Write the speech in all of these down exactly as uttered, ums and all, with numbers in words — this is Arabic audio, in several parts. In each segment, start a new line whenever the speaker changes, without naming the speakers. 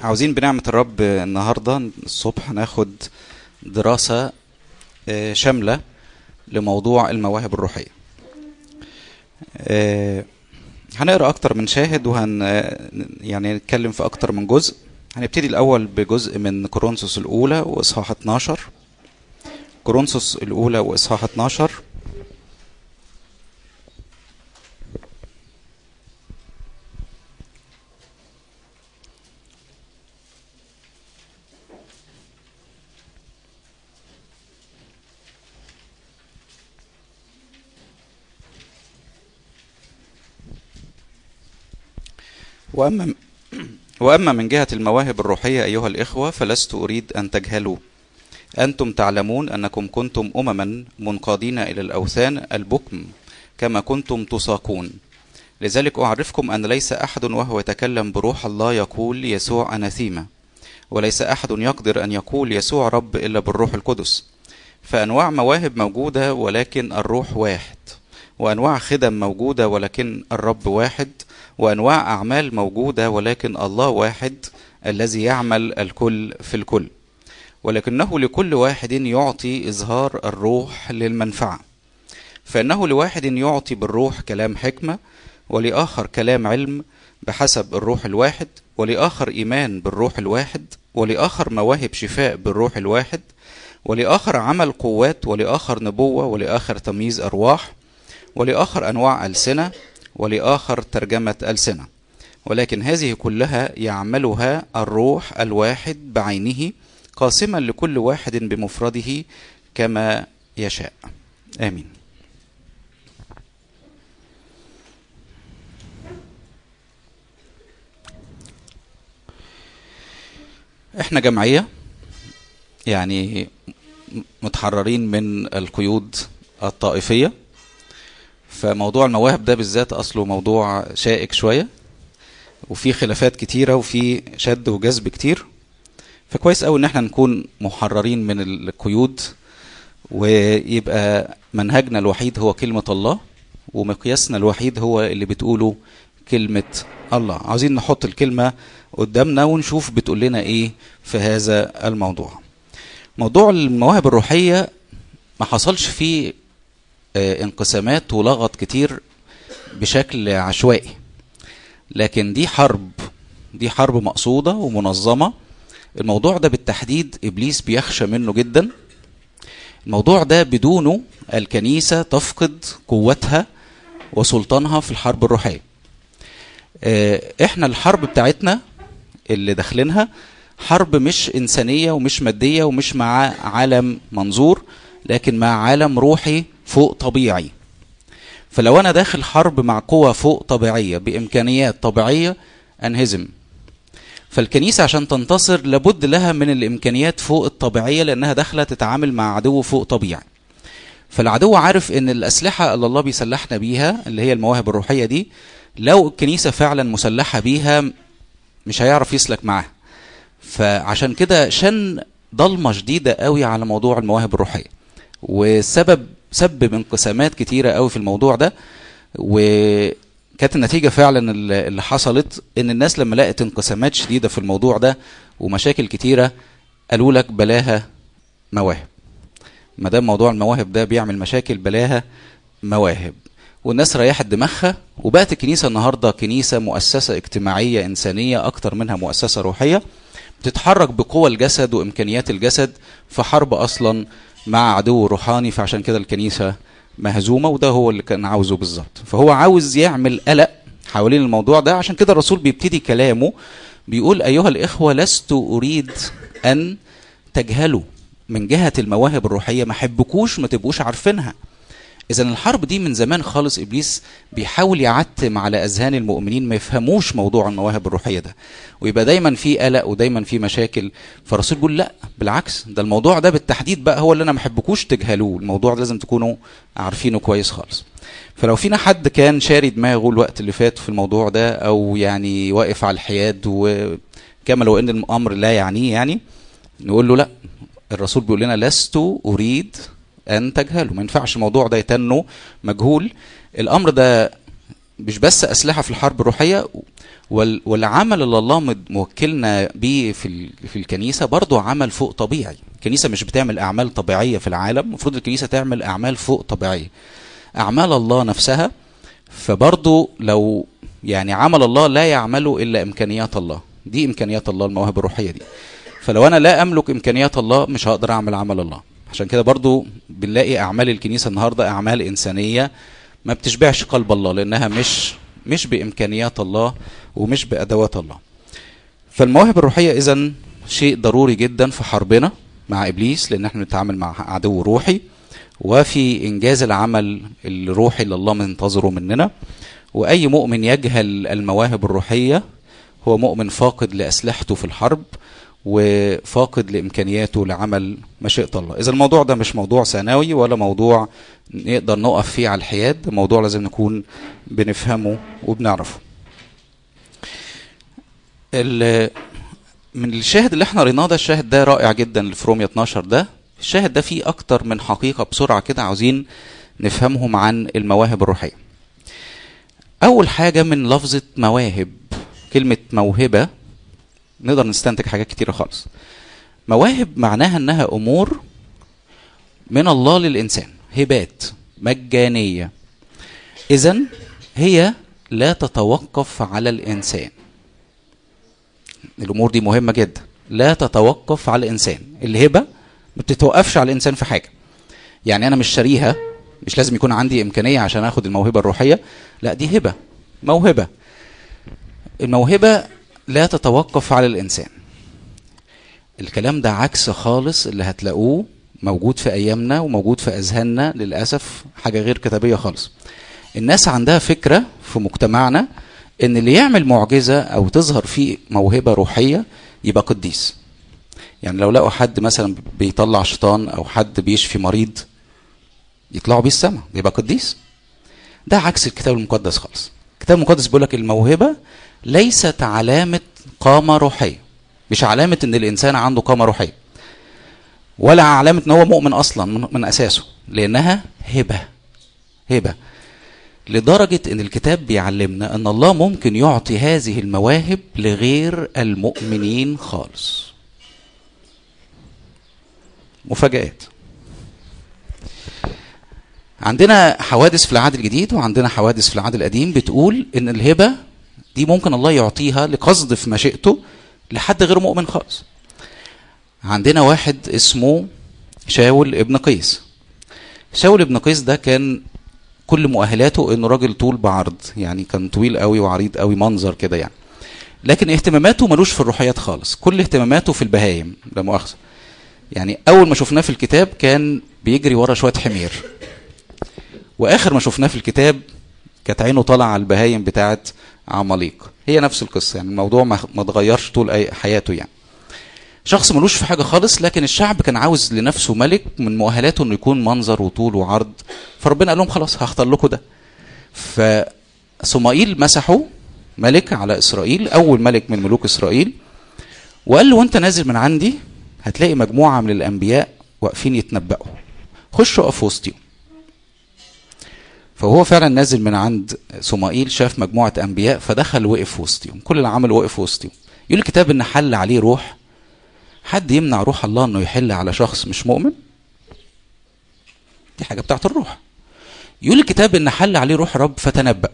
عاوزين بنعمة الرب النهاردة الصبح ناخد دراسة شاملة لموضوع المواهب الروحية. هنقرأ أكتر من شاهد وهن يعني نتكلم في أكتر من جزء. هنبتدي الأول بجزء من كورنثوس الأولى وإصحاح اتناشر. كورنثوس الأولى وإصحاح اتناشر. وأما وأما من جهة المواهب الروحية أيها الإخوة فلست أريد أن تجهلوا. أنتم تعلمون أنكم كنتم أمما منقادين إلى الأوثان البكم كما كنتم تساقون. لذلك أعرفكم أن ليس أحد وهو يتكلم بروح الله يقول يسوع أناثيما، وليس أحد يقدر أن يقول يسوع رب إلا بالروح القدس. فأنواع مواهب موجودة ولكن الروح واحد، وأنواع خدم موجودة ولكن الرب واحد، وأنواع أعمال موجودة ولكن الله واحد الذي يعمل الكل في الكل. ولكنه لكل واحد يعطي إظهار الروح للمنفعة. فإنه لواحد يعطي بالروح كلام حكمة، ولآخر كلام علم بحسب الروح الواحد، ولآخر إيمان بالروح الواحد، ولآخر مواهب شفاء بالروح الواحد، ولآخر عمل قوات، ولآخر نبوة، ولآخر تمييز أرواح، ولآخر أنواع ألسنة، ولآخر ترجمة ألسنة. ولكن هذه كلها يعملها الروح الواحد بعينه، قاسما لكل واحد بمفرده كما يشاء. آمين. احنا جمعية يعني متحررين من القيود الطائفية، فموضوع المواهب ده بالذات أصله موضوع شائك شوية، وفي خلافات كتيرة وفي شد وجذب كتير. فكويس قوي ان احنا نكون محررين من القيود، ويبقى منهجنا الوحيد هو كلمة الله، ومقياسنا الوحيد هو اللي بتقوله كلمة الله. عاوزين نحط الكلمة قدامنا ونشوف بتقول لنا ايه في هذا الموضوع. موضوع المواهب الروحية ما حصلش فيه انقسامات ولغط كتير بشكل عشوائي، لكن دي حرب دي حرب مقصودة ومنظمة. الموضوع ده بالتحديد إبليس بيخشى منه جدا. الموضوع ده بدونه الكنيسة تفقد قوتها وسلطانها في الحرب الروحية. احنا الحرب بتاعتنا اللي داخلينها حرب مش إنسانية ومش مادية ومش مع عالم منظور، لكن مع عالم روحي فوق طبيعي. فلو أنا داخل حرب مع قوة فوق طبيعية بإمكانيات طبيعية أنهزم. فالكنيسة عشان تنتصر لابد لها من الإمكانيات فوق الطبيعية، لأنها داخلة تتعامل مع عدو فوق طبيعي. فالعدو عارف إن الأسلحة اللي الله بيسلحنا بيها اللي هي المواهب الروحية دي، لو الكنيسة فعلا مسلحة بيها مش هيعرف يسلك معاها. فعشان كده شن ضلمة شديدة قوي على موضوع المواهب الروحية، والسبب سبب انقسامات كتيرة قوي في الموضوع ده. وكانت النتيجة فعلا اللي حصلت ان الناس لما لقت انقسامات شديدة في الموضوع ده ومشاكل كتيرة قالوا لك بلاها مواهب. ما دام موضوع المواهب ده بيعمل مشاكل بلاها مواهب، والناس ريحت دماغها. وبقت الكنيسة النهاردة كنيسة مؤسسة اجتماعية إنسانية أكتر منها مؤسسة روحية، بتتحرك بقوة الجسد وإمكانيات الجسد في حرب أصلا مع عدو روحاني. فعشان كده الكنيسة مهزومة، وده هو اللي كان عاوزه بالظبط. فهو عاوز يعمل قلق حوالين الموضوع ده. عشان كده الرسول بيبتدي كلامه بيقول أيها الإخوة لست أريد أن تجهلوا من جهة المواهب الروحية، ما حبكوش ما تبقوش عارفينها. إذن الحرب دي من زمان خالص إبليس بيحاول يعتم على أذهان المؤمنين ما يفهموش موضوع المواهب الروحية ده، ويبقى دايما في قلق ودايما في مشاكل. فالرسول بيقول لا بالعكس، ده الموضوع ده بالتحديد بقى هو اللي أنا ما حبكوش تجهلوه. الموضوع ده لازم تكونوا عارفينه كويس خالص. فلو فينا حد كان شاري دماغه الوقت اللي فات في الموضوع ده، أو يعني واقف على الحياد وكما لو إن الأمر لا يعنيه، يعني نقول له لا، الرسول بيقول لنا لست أريد أن تجهلوا. ما ينفعش الموضوع ده يتنه مجهول. الأمر ده مش بس اسلحه في الحرب الروحيه، والعمل اللي الله موكلنا بيه في في الكنيسه برضو عمل فوق طبيعي. الكنيسه مش بتعمل اعمال طبيعيه في العالم، المفروض الكنيسه تعمل اعمال فوق طبيعيه، اعمال الله نفسها. فبرضو لو يعني عمل الله لا يعمله الا امكانيات الله، دي امكانيات الله المواهب الروحيه دي. فلو انا لا املك امكانيات الله مش هقدر اعمل عمل الله. عشان كده برضو بنلاقي اعمال الكنيسه النهارده اعمال انسانيه ما بتشبعش قلب الله، لانها مش مش بامكانيات الله ومش بادوات الله. فالمواهب الروحيه اذن شيء ضروري جدا في حربنا مع ابليس، لان احنا بنتعامل مع عدو روحي، وفي انجاز العمل الروحي اللي الله منتظره مننا. واي مؤمن يجهل المواهب الروحيه هو مؤمن فاقد لاسلحته في الحرب، وفاقد لامكانياته لعمل مشيئة الله. اذا الموضوع ده مش موضوع ثانوي ولا موضوع نقدر نقف فيه على الحياد، موضوع لازم نكون بنفهمه وبنعرفه. من الشاهد اللي احنا قريناه ده، الشاهد ده رائع جدا اللي في رومية اتناشر ده، الشاهد ده فيه اكتر من حقيقة بسرعة كده عاوزين نفهمهم عن المواهب الروحية. اول حاجة من لفظة مواهب، كلمة موهبة نقدر نستنتج حاجات كتيرة خالص. مواهب معناها انها امور من الله للانسان، هبات مجانية، اذن هي لا تتوقف على الانسان. الامور دي مهمة جدا، لا تتوقف على الانسان. الهبة ما بتتوقفش على الانسان في حاجة. يعني انا مش شاريها، مش لازم يكون عندي امكانية عشان اخد الموهبة الروحية، لا دي هبة، موهبة. الموهبة لا تتوقف على الانسان. الكلام ده عكس خالص اللي هتلاقوه موجود في ايامنا وموجود في اذهاننا، للاسف حاجة غير كتابية خالص. الناس عندها فكرة في مجتمعنا ان اللي يعمل معجزة او تظهر فيه موهبة روحية يبقى قديس. يعني لو لقوا حد مثلا بيطلع شيطان او حد بيشفي مريض يطلعوا بيه السماء يبقى قديس. ده عكس الكتاب المقدس خالص. الكتاب المقدس بيقول لك الموهبة ليست علامة قامة روحية، مش علامة ان الانسان عنده قامة روحية، ولا علامة ان هو مؤمن اصلا من اساسه، لانها هبة. هبة لدرجة ان الكتاب بيعلمنا ان الله ممكن يعطي هذه المواهب لغير المؤمنين خالص. مفاجآت. عندنا حوادث في العهد الجديد وعندنا حوادث في العهد القديم بتقول ان الهبة دي ممكن الله يعطيها لقصد في مشيئته لحد غير مؤمن خالص. عندنا واحد اسمه شاول ابن قيس. شاول ابن قيس ده كان كل مؤهلاته انه راجل طول بعرض، يعني كان طويل قوي وعريض قوي، منظر كده يعني. لكن اهتماماته ملوش في الروحيات خالص، كل اهتماماته في البهايم، لا مؤاخذة. يعني اول ما شفناه في الكتاب كان بيجري ورا شوية حمير، واخر ما شفناه في الكتاب كانت عينه طالعه على البهايم بتاعت عماليق. هي نفس القصه، يعني الموضوع ما اتغيرش طول اي حياته. يعني شخص ملوش في حاجه خالص، لكن الشعب كان عاوز لنفسه ملك من مؤهلاته انه يكون منظر وطول وعرض، فربنا قال لهم خلاص هختار لكم ده. فصمائيل مسحه ملك على اسرائيل، اول ملك من ملوك اسرائيل، وقال له وانت نازل من عندي هتلاقي مجموعه من الانبياء واقفين يتنبأوا، خش اقف وسطهم. فهو فعلا نازل من عند صمائيل، شاف مجموعة أنبياء فدخل وقف وسطهم، كل اللي عمل وقف وسطهم. يقول الكتاب إن حل عليه روح. حد يمنع روح الله إنه يحل على شخص مش مؤمن؟ دي حاجة بتاعت الروح. يقول الكتاب إن حل عليه روح رب فتنبأ.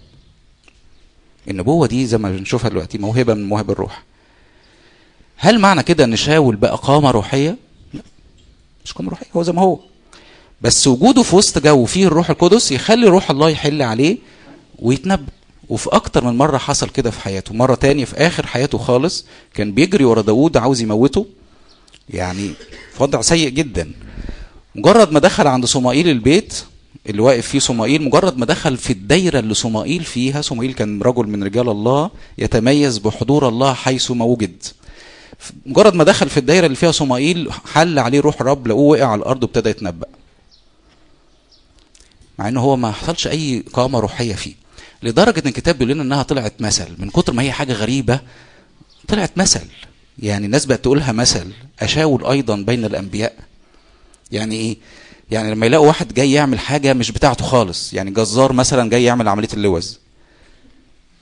النبوة دي زي ما بنشوفها دلوقتي موهبة من مواهب الروح. هل معنى كده إن شاول بقى قامة روحية؟ لا، مش قامة روحية، هو زي ما هو، بس وجوده في وسط جو فيه الروح القدس يخلي روح الله يحل عليه ويتنبأ. وفي اكتر من مرة حصل كده في حياته. مرة تانية في اخر حياته خالص كان بيجري ورا داود عاوز يموته، يعني في وضع سيء جدا. مجرد ما دخل عند صمائيل البيت اللي واقف فيه صمائيل، مجرد ما دخل في الدايرة اللي صمائيل فيها، صمائيل كان رجل من رجال الله يتميز بحضور الله حيث ما وجد. مجرد ما دخل في الدايرة اللي فيها صمائيل حل عليه روح رب، لقوه وقع على الارض وابتدى يتنبأ، مع انه هو ما حصلش اي قامة روحية فيه. لدرجة ان الكتاب بيقول لنا انها طلعت مثل، من كتر ما هي حاجة غريبة طلعت مثل. يعني الناس بقت تقولها مثل. أشاول ايضا بين الانبياء. يعني ايه؟ يعني لما يلاقوا واحد جاي يعمل حاجة مش بتاعته خالص، يعني جزار مثلا جاي يعمل عملية اللوز،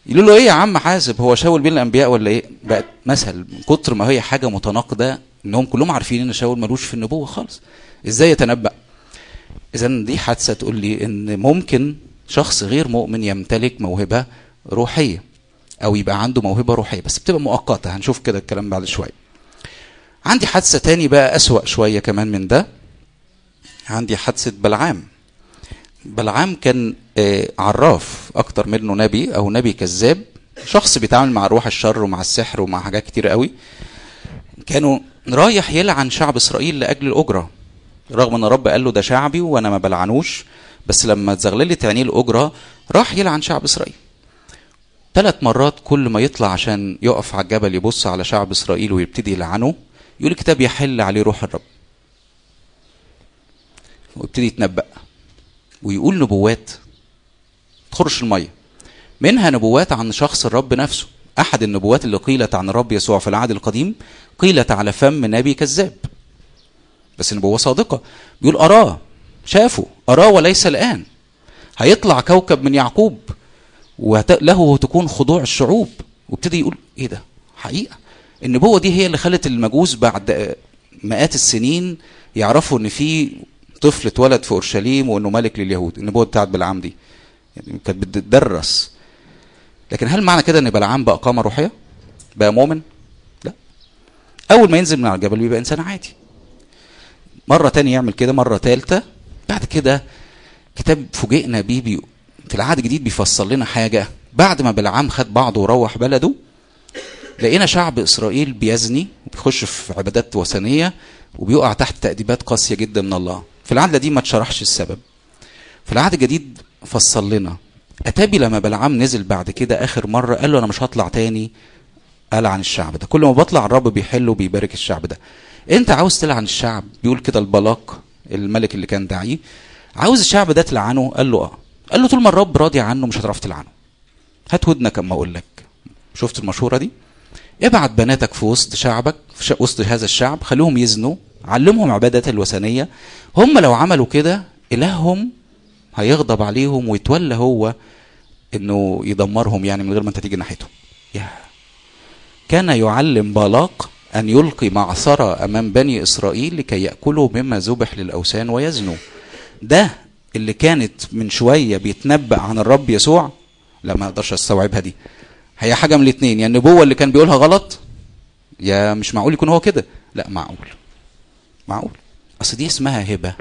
يقولوا له ايه يا عم حاسب، هو شاول بين الانبياء ولا ايه؟ بقت مثل من كتر ما هي حاجه متناقضه، انهم كلهم عارفين ان شاول ملوش في النبوه خالص، ازاي يتنبأ؟ اذا دي حادثه تقول لي ان ممكن شخص غير مؤمن يمتلك موهبه روحيه او يبقى عنده موهبه روحيه، بس بتبقى مؤقته. هنشوف كده الكلام بعد شويه. عندي حادثه تاني بقى اسوأ شويه كمان من ده. عندي حادثه بلعام. بلعام كان عراف اكتر منه نبي، او نبي كذاب، شخص بيتعامل مع روح الشر ومع السحر ومع حاجات كتير قوي. كانوا رايح يلعن شعب اسرائيل لاجل الاجره، رغم ان رب قال له ده شعبي وانا ما بلعنوش، بس لما اتزغللت عينيه الاجره راح يلعن شعب اسرائيل. ثلاث مرات كل ما يطلع عشان يقف على الجبل يبص على شعب اسرائيل ويبتدي يلعنه، يقول الكتاب يحل عليه روح الرب ويبتدي يتنبأ ويقول نبوات تخرش الميه، منها نبوات عن شخص الرب نفسه. احد النبوات اللي قيلت عن الرب يسوع في العهد القديم قيلت على فم نبي كذاب، بس نبوه صادقه. بيقول اراه، شافه، اراه وليس الان، هيطلع كوكب من يعقوب وله تكون خضوع الشعوب. وابتدي يقول ايه ده حقيقه. النبوه دي هي اللي خلت المجوس بعد مئات السنين يعرفوا ان في طفل اتولد في اورشليم وانه ملك لليهود. النبوه بتاعت بلعام دي يعني كانت بتدرس. لكن هل معنى كده ان بلعام بقى قامه روحيه، بقى مؤمن؟ لا. اول ما ينزل من على الجبل بيبقى انسان عادي. مره تانية يعمل كده، مره ثالثه. بعد كده كتاب فوجئنا بيه في العهد الجديد بيفصل لنا حاجه. بعد ما بلعام خد بعضه وروح بلده، لقينا شعب اسرائيل بيزني وبيخش في عبادات وثنيه وبيقع تحت تأديبات قاسيه جدا من الله. في العهد القديم ما اتشرحش السبب. في العهد الجديد فصل لنا. اتابي لما بلعام نزل بعد كده اخر مره قال له انا مش هطلع تاني العن الشعب ده، كل ما بطلع الرب بيحل وبيبارك الشعب ده. انت عاوز تلعن الشعب؟ بيقول كده البلاق الملك اللي كان داعيه، عاوز الشعب ده تلعنه؟ قال له اه. قال له طول ما الرب راضي عنه مش هتعرف تلعنه. هات ودنك اما اقول لك. شفت المشوره دي؟ ابعت بناتك في وسط شعبك، في وسط هذا الشعب، خليهم يزنوا، علمهم عبادات الوثنيه. هم لو عملوا كده الههم هيغضب عليهم ويتولى هو انه يدمرهم، يعني من غير ما انت تيجي ناحيتهم. يا كان يعلم بالاق ان يلقي معصرة امام بني اسرائيل لكي ياكلوا مما ذبح للاوثان ويزنوا. ده اللي كانت من شويه بيتنبأ عن الرب يسوع. لا ما اقدرش استوعبها دي. هي حاجه من الاثنين، يا يعني النبوه اللي كان بيقولها غلط، يا مش معقول يكون هو كده. لا معقول، معقول. اصل دي اسمها هبه.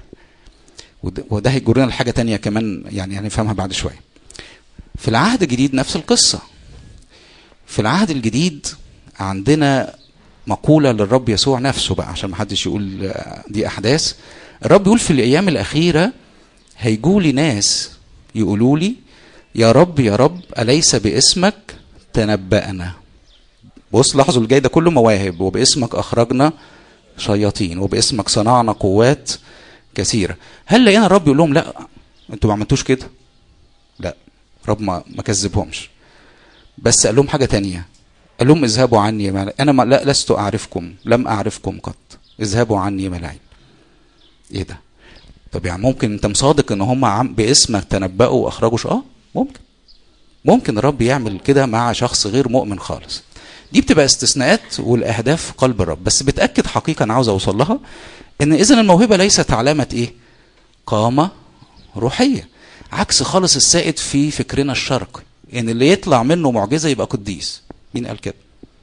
وده هيجرنا لحاجه تانية كمان يعني هنفهمها بعد شويه. في العهد الجديد نفس القصه. في العهد الجديد عندنا مقوله للرب يسوع نفسه بقى، عشان ما حدش يقول دي احداث. الرب يقول في الايام الاخيره هيجولي ناس يقولوا لي يا رب يا رب اليس باسمك تنبأنا. بص لاحظوا الجاي ده كله مواهب، وباسمك اخرجنا شياطين، وباسمك صنعنا قوات كثيره. هل لقينا الرب يقول لهم لا انتوا ما عملتوش كده؟ لا، رب ما ما كذبهمش، بس قال لهم حاجه تانية. قال لهم اذهبوا عني يا ملاعين، انا ما لا لست اعرفكم، لم اعرفكم قط، اذهبوا عني يا ملاعين. ايه ده؟ طب يعني ممكن انت مصادق ان هم باسمك تنبأوا واخرجوا؟ اه ممكن. ممكن الرب يعمل كده مع شخص غير مؤمن خالص. دي بتبقى استثناءات والاهداف في قلب الرب. بس بتاكد حقيقه انا عاوز اوصل لها، ان اذا الموهبه ليست علامه ايه؟ قامه روحيه. عكس خالص السائد في فكرنا الشرقي، ان اللي يطلع منه معجزه يبقى قديس. مين قال كده؟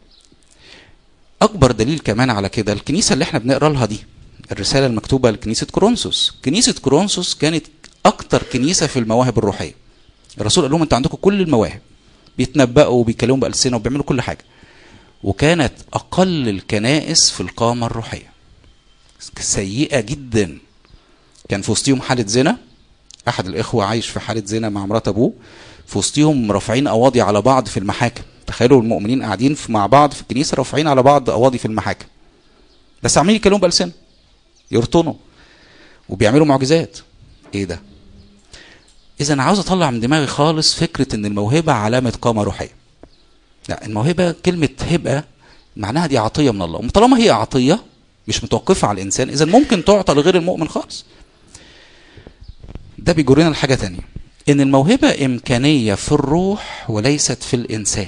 اكبر دليل كمان على كده الكنيسه اللي احنا بنقرا لها دي، الرساله المكتوبه لكنيسه كورنثوس. كنيسه كورنثوس كانت اكتر كنيسه في المواهب الروحيه. الرسول قال لهم انتوا عندكم كل المواهب، بيتنبأوا وبيكلموا بألسنة وبيعملوا كل حاجه. وكانت اقل الكنائس في القامه الروحيه، سيئه جدا. كان في وسطهم حاله زنا، احد الاخوه عايش في حاله زنا مع مرات ابوه، في وسطهم رافعين قواضي على بعض في المحاكم. تخيلوا المؤمنين قاعدين مع بعض في الكنيسه رافعين على بعض قواضي في المحاكم، بس عمالين يكلموا بألسنة، يرطنوا وبيعملوا معجزات. ايه ده؟ اذا عاوز اطلع من دماغي خالص فكره ان الموهبه علامه قامه روحيه. لا، الموهبه كلمه هبه معناها دي عطيه من الله، وطالما هي عطيه مش متوقفه على الانسان، اذا ممكن تعطى لغير المؤمن خالص. ده بيجرنا لحاجه تانية. ان الموهبة امكانية في الروح وليست في الانسان.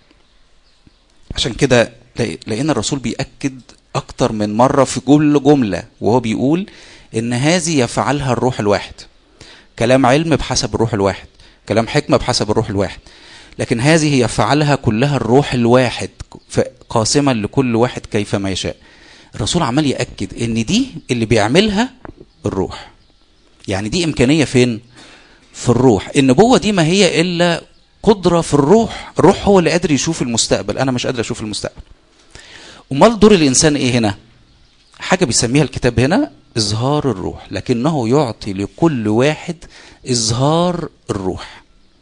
عشان كده لان الرسول بيأكد اكتر من مرة في كل جملة وهو بيقول ان هذه يفعلها الروح الواحد. كلام علم بحسب الروح الواحد، كلام حكمة بحسب الروح الواحد، لكن هذه يفعلها كلها الروح الواحد قاسما لكل واحد كيفما يشاء. الرسول عمال يأكد ان دي اللي بيعملها الروح. يعني دي امكانية فين؟ في الروح. النبوة دي ما هي الا قدرة في الروح. الروح هو اللي قادر يشوف المستقبل، انا مش قادر اشوف المستقبل. امال دور الانسان ايه هنا؟ حاجة بيسميها الكتاب هنا اظهار الروح، لكنه يعطي لكل واحد اظهار الروح.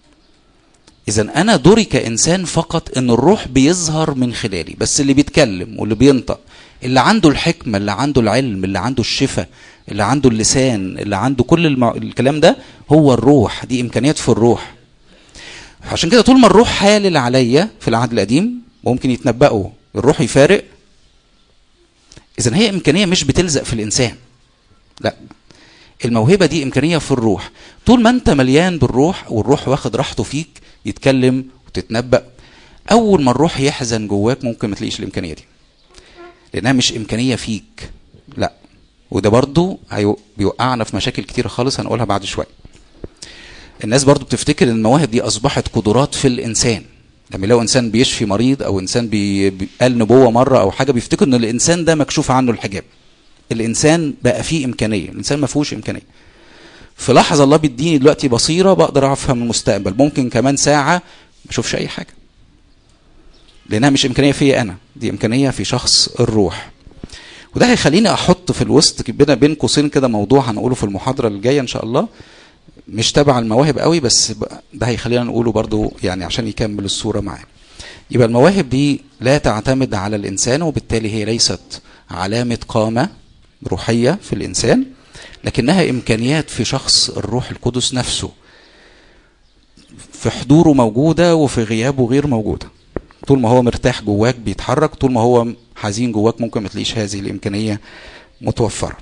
اذا انا دوري كانسان فقط ان الروح بيظهر من خلالي، بس اللي بيتكلم واللي بينطق، اللي عنده الحكمة، اللي عنده العلم، اللي عنده الشفاء، اللي عنده اللسان، اللي عنده كل المع... الكلام ده هو الروح. دي امكانيات في الروح. عشان كده طول ما الروح حالل عليا في العهد القديم ممكن يتنبأوا الروح يفارق. اذا هي امكانية مش بتلزق في الانسان، لا، الموهبة دي امكانية في الروح. طول ما انت مليان بالروح والروح واخد راحته فيك يتكلم وتتنبأ. اول ما الروح يحزن جواك ممكن ما تلاقيش الامكانية دي، لانها مش امكانية فيك، لا. وده برضو بيوقعنا في مشاكل كتيرة خالص هنقولها بعد شوية. الناس برضو بتفتكر ان المواهب دي اصبحت قدرات في الانسان. لما يلاقوا انسان بيشفي مريض او انسان بي... قال نبوة مرة او حاجة، بيفتكر ان الانسان ده مكشوف عنه الحجاب. الانسان بقى فيه امكانية، الانسان ما فيهوش امكانية. في لحظة الله بيديني دلوقتي بصيرة بقدر افهم المستقبل، ممكن كمان ساعة ما اشوفش اي حاجة، لانها مش امكانية فيا انا، دي امكانية في شخص الروح. وده هيخليني احط في الوسط كده بين قوسين كده موضوع هنقوله في المحاضرة الجاية ان شاء الله، مش تبع المواهب قوي، بس ده هيخلينا نقوله برضو يعني عشان يكمل الصورة معانا. يبقى المواهب دي لا تعتمد على الانسان، وبالتالي هي ليست علامة قامة روحية في الانسان، لكنها امكانيات في شخص الروح القدس نفسه، في حضوره موجودة وفي غيابه غير موجودة. طول ما هو مرتاح جواك بيتحرك، طول ما هو حزين جواك ممكن ما تلاقيش هذه الامكانية متوفرة.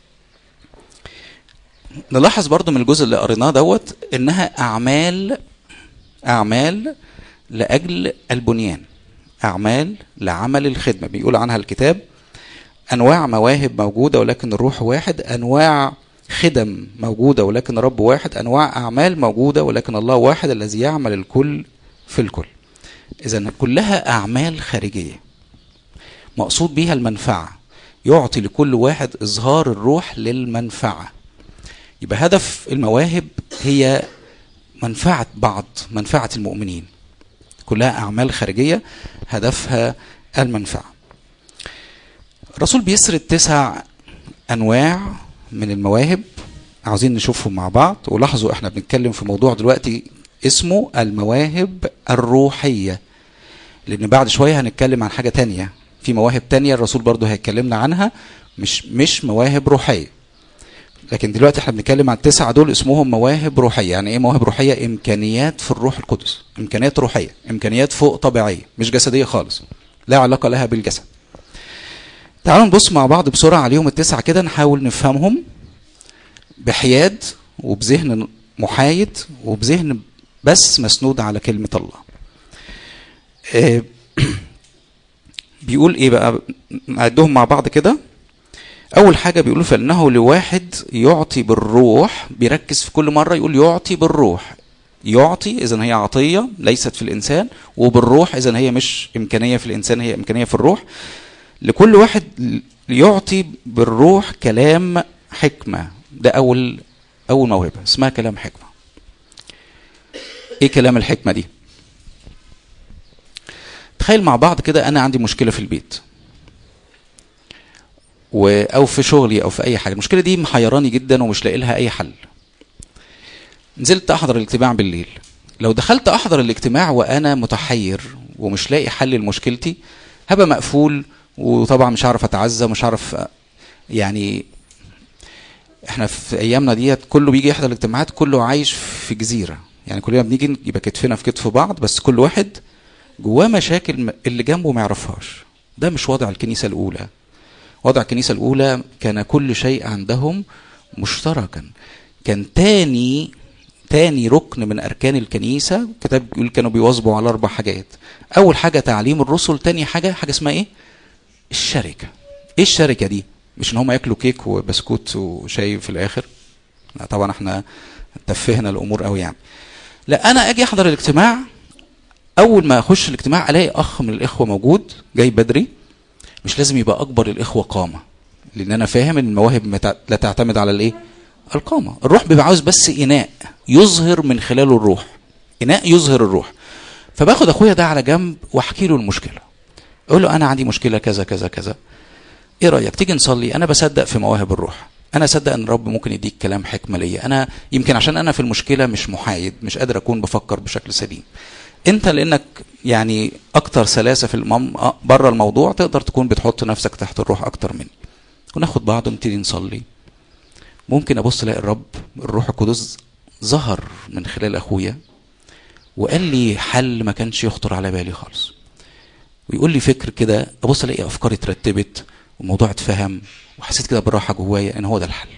نلاحظ برضو من الجزء اللي قريناه دوت انها اعمال اعمال لاجل البنيان، اعمال لعمل الخدمة. بيقول عنها الكتاب انواع مواهب موجودة ولكن الروح واحد، انواع خدم موجودة ولكن رب واحد، انواع اعمال موجودة ولكن الله واحد الذي يعمل الكل في الكل. اذا كلها اعمال خارجية مقصود بها المنفعة، يعطي لكل واحد اظهار الروح للمنفعة. يبقى هدف المواهب هي منفعة بعض، منفعة المؤمنين. كلها أعمال خارجية هدفها المنفعة. الرسول بيسرد تسع أنواع من المواهب عاوزين نشوفهم مع بعض. ولاحظوا احنا بنتكلم في موضوع دلوقتي اسمه المواهب الروحية، لأن بعد شوية هنتكلم عن حاجة تانية، في مواهب تانية الرسول برضو هيتكلمنا عنها، مش مش مواهب روحية. لكن دلوقتي احنا بنتكلم عن التسعة دول اسمهم مواهب روحية. يعني ايه مواهب روحية؟ امكانيات في الروح القدس، امكانيات روحية، امكانيات فوق طبيعية، مش جسدية خالص، لا علاقة لها بالجسد. تعالوا نبص مع بعض بسرعة عليهم التسعة كده، نحاول نفهمهم بحياد وبذهن محايد وبذهن بس مسنود على كلمة الله. اه بيقول ايه بقى؟ نعدهم مع بعض كده. اول حاجة بيقول فانه لواحد يعطي بالروح، بيركز في كل مرة يقول يعطي بالروح. يعطي اذن هي عطية ليست في الانسان، وبالروح اذن هي مش امكانية في الانسان، هي امكانية في الروح. لكل واحد يعطي بالروح كلام حكمة. ده اول اول موهبة اسمها كلام حكمة. ايه كلام الحكمة دي؟ تخيل مع بعض كده انا عندي مشكلة في البيت او في شغلي او في اي حاجه، المشكله دي محيراني جدا ومش لاقي لها اي حل. نزلت احضر الاجتماع بالليل. لو دخلت احضر الاجتماع وانا متحير ومش لاقي حل لمشكلتي هبقى مقفول، وطبعا مش عارف اتعزى، مش عارف. يعني احنا في ايامنا ديت كله بيجي يحضر الاجتماعات كله عايش في جزيره، يعني كلنا بنيجي يبقى كتفنا في كتف بعض، بس كل واحد جواه مشاكل اللي جنبه ما يعرفهاش. ده مش وضع الكنيسه الاولى. وضع الكنيسة الأولى كان كل شيء عندهم مشتركا. كان تاني تاني ركن من اركان الكنيسه. الكتاب بيقول كانوا بيواظبوا على اربع حاجات. اول حاجه تعليم الرسل، تاني حاجه حاجه اسمها ايه؟ الشركه. ايه الشركه دي؟ مش ان هم ياكلوا كيك وبسكوت وشاي في الاخر، لا طبعا احنا تفهنا الامور قوي يعني. لا، انا اجي احضر الاجتماع، اول ما اخش الاجتماع الاقي اخ من الاخوه موجود جاي بدري. مش لازم يبقى اكبر الاخوه قامه، لان انا فاهم ان المواهب لا تعتمد على الايه؟ القامه. الروح بيبقى عاوز بس اناء يظهر من خلاله الروح، اناء يظهر الروح. فباخد اخويا ده على جنب واحكي له المشكله، اقول له انا عندي مشكله كذا كذا كذا، ايه رايك تيجي نصلي؟ انا بصدق في مواهب الروح، انا اصدق ان الرب ممكن يديك كلام حكمه ليا، انا يمكن عشان انا في المشكله مش محايد، مش قادر اكون بفكر بشكل سليم. انت لانك يعني اكتر سلاسه في المم... بره الموضوع، تقدر تكون بتحط نفسك تحت الروح اكتر مني. وناخد بعض ونبتدي نصلي. ممكن ابص الاقي الرب الروح القدس ظهر من خلال اخويا وقال لي حل ما كانش يخطر على بالي خالص، ويقول لي فكر كده، ابص الاقي افكاري اترتبت والموضوع اتفهم، وحسيت كده براحه جوايا ان هو ده الحل.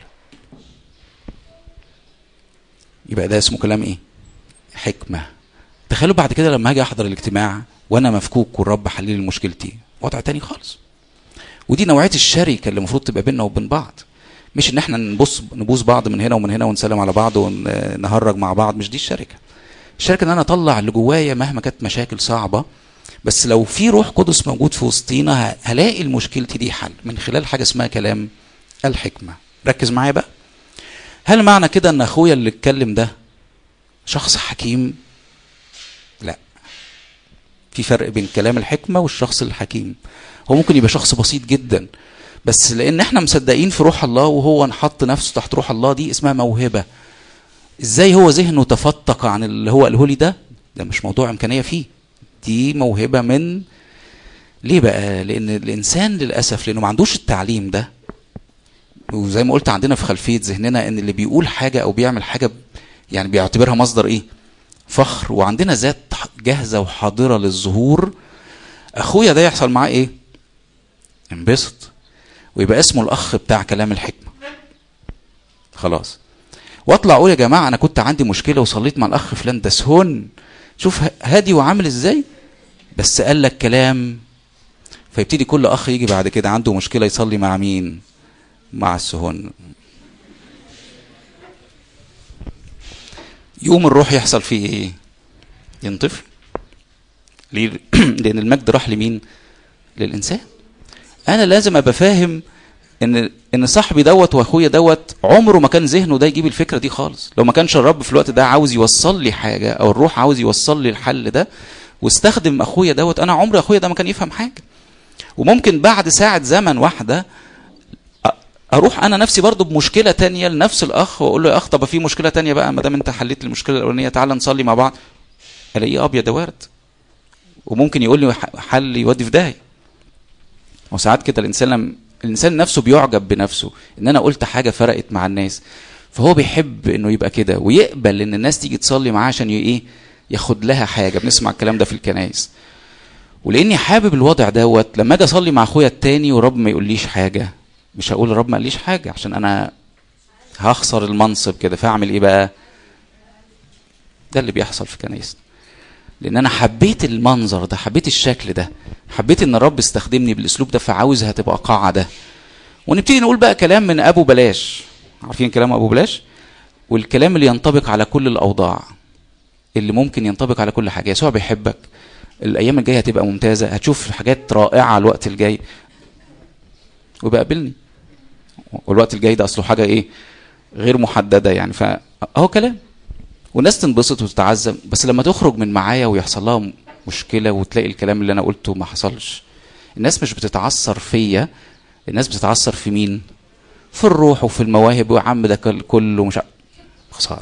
يبقى ده اسمه كلام ايه؟ حكمه. تخيلوا بعد كده لما هاجي احضر الاجتماع وانا مفكوك والرب حل لي مشكلتي، وضع تاني خالص. ودي نوعيه الشركه اللي المفروض تبقى بيننا وبين بعض، مش ان احنا نبص نبوس بعض من هنا ومن هنا ونسلم على بعض ونهرج مع بعض. مش دي الشركه. الشركه ان انا اطلع اللي جوايا مهما كانت مشاكل صعبه، بس لو في روح قدس موجود في وسطينا هلاقي المشكلتي دي حل من خلال حاجه اسمها كلام الحكمه. ركز معايا بقى. هل معنى كده ان اخويا اللي اتكلم ده شخص حكيم؟ لا، في فرق بين كلام الحكمه والشخص الحكيم. هو ممكن يبقى شخص بسيط جدا، بس لان احنا مصدقين في روح الله وهو نحط نفسه تحت روح الله، دي اسمها موهبه. ازاي هو ذهنه تفتق عن اللي هو قاله لي ده؟ ده مش موضوع امكانيه فيه، دي موهبه. من ليه بقى؟ لان الانسان للاسف لانه ما عندوش التعليم ده، وزي ما قلت عندنا في خلفيه ذهننا ان اللي بيقول حاجه او بيعمل حاجه يعني بيعتبرها مصدر ايه؟ فخر، وعندنا ذات جاهزه وحاضره للظهور. اخويا ده يحصل معاه ايه؟ انبسط، ويبقى اسمه الاخ بتاع كلام الحكمه. خلاص، واطلع اقول يا جماعه انا كنت عندي مشكله وصليت مع الاخ فلان ده سهون، شوف هادي وعامل ازاي، بس قال لك كلام. فيبتدي كل اخ يجي بعد كده عنده مشكله يصلي مع مين؟ مع السهون. يوم الروح يحصل فيه ايه؟ ينطفي. ليه؟ لان المجد راح لمين؟ للانسان. انا لازم ابقى فاهم ان ان صاحبي دوت واخويا دوت عمره ما كان ذهنه ده يجيب الفكره دي خالص. لو ما كانش الرب في الوقت ده عاوز يوصل لي حاجه، او الروح عاوز يوصل لي الحل ده واستخدم اخويا دوت، انا عمري اخويا ده ما كان يفهم حاجه. وممكن بعد ساعه زمن واحده اروح انا نفسي برضو بمشكله تانية لنفس الاخ، واقول له يا اخ طب في مشكله تانية بقى، ما دام انت حليت المشكله الاولانيه تعالى نصلي مع بعض. الاقيه ابيض وارد، وممكن يقول لي حل يودي في داهيه. وساعات كده الانسان لما الانسان نفسه بيعجب بنفسه ان انا قلت حاجه فرقت مع الناس، فهو بيحب انه يبقى كده ويقبل ان الناس تيجي تصلي معاه عشان ايه؟ ياخد لها حاجه. بنسمع الكلام ده في الكنائس. ولاني حابب الوضع دوت، لما اجي اصلي مع اخويا التاني ورب ما يقوليش حاجه، مش هقول الرب ما قاليش حاجه عشان انا هخسر المنصب كده، فاعمل ايه بقى؟ ده اللي بيحصل في كنايسنا، لان انا حبيت المنظر ده، حبيت الشكل ده، حبيت ان الرب استخدمني بالاسلوب ده، فعاوزها تبقى قاعده. ونبتدي نقول بقى كلام من ابو بلاش. عارفين كلام ابو بلاش؟ والكلام اللي ينطبق على كل الاوضاع، اللي ممكن ينطبق على كل حاجه. يسوع بيحبك، الايام الجايه هتبقى ممتازه، هتشوف حاجات رائعه الوقت الجاي، وبقى قابلني. والوقت الجاي ده اصله حاجه ايه؟ غير محدده يعني، فاهو كلام والناس تنبسط وتتعزم. بس لما تخرج من معايا ويحصل لها مشكله وتلاقي الكلام اللي انا قلته ما حصلش، الناس مش بتتعثر فيا، الناس بتتعثر في مين؟ في الروح وفي المواهب. وعم ده كله مش خساره.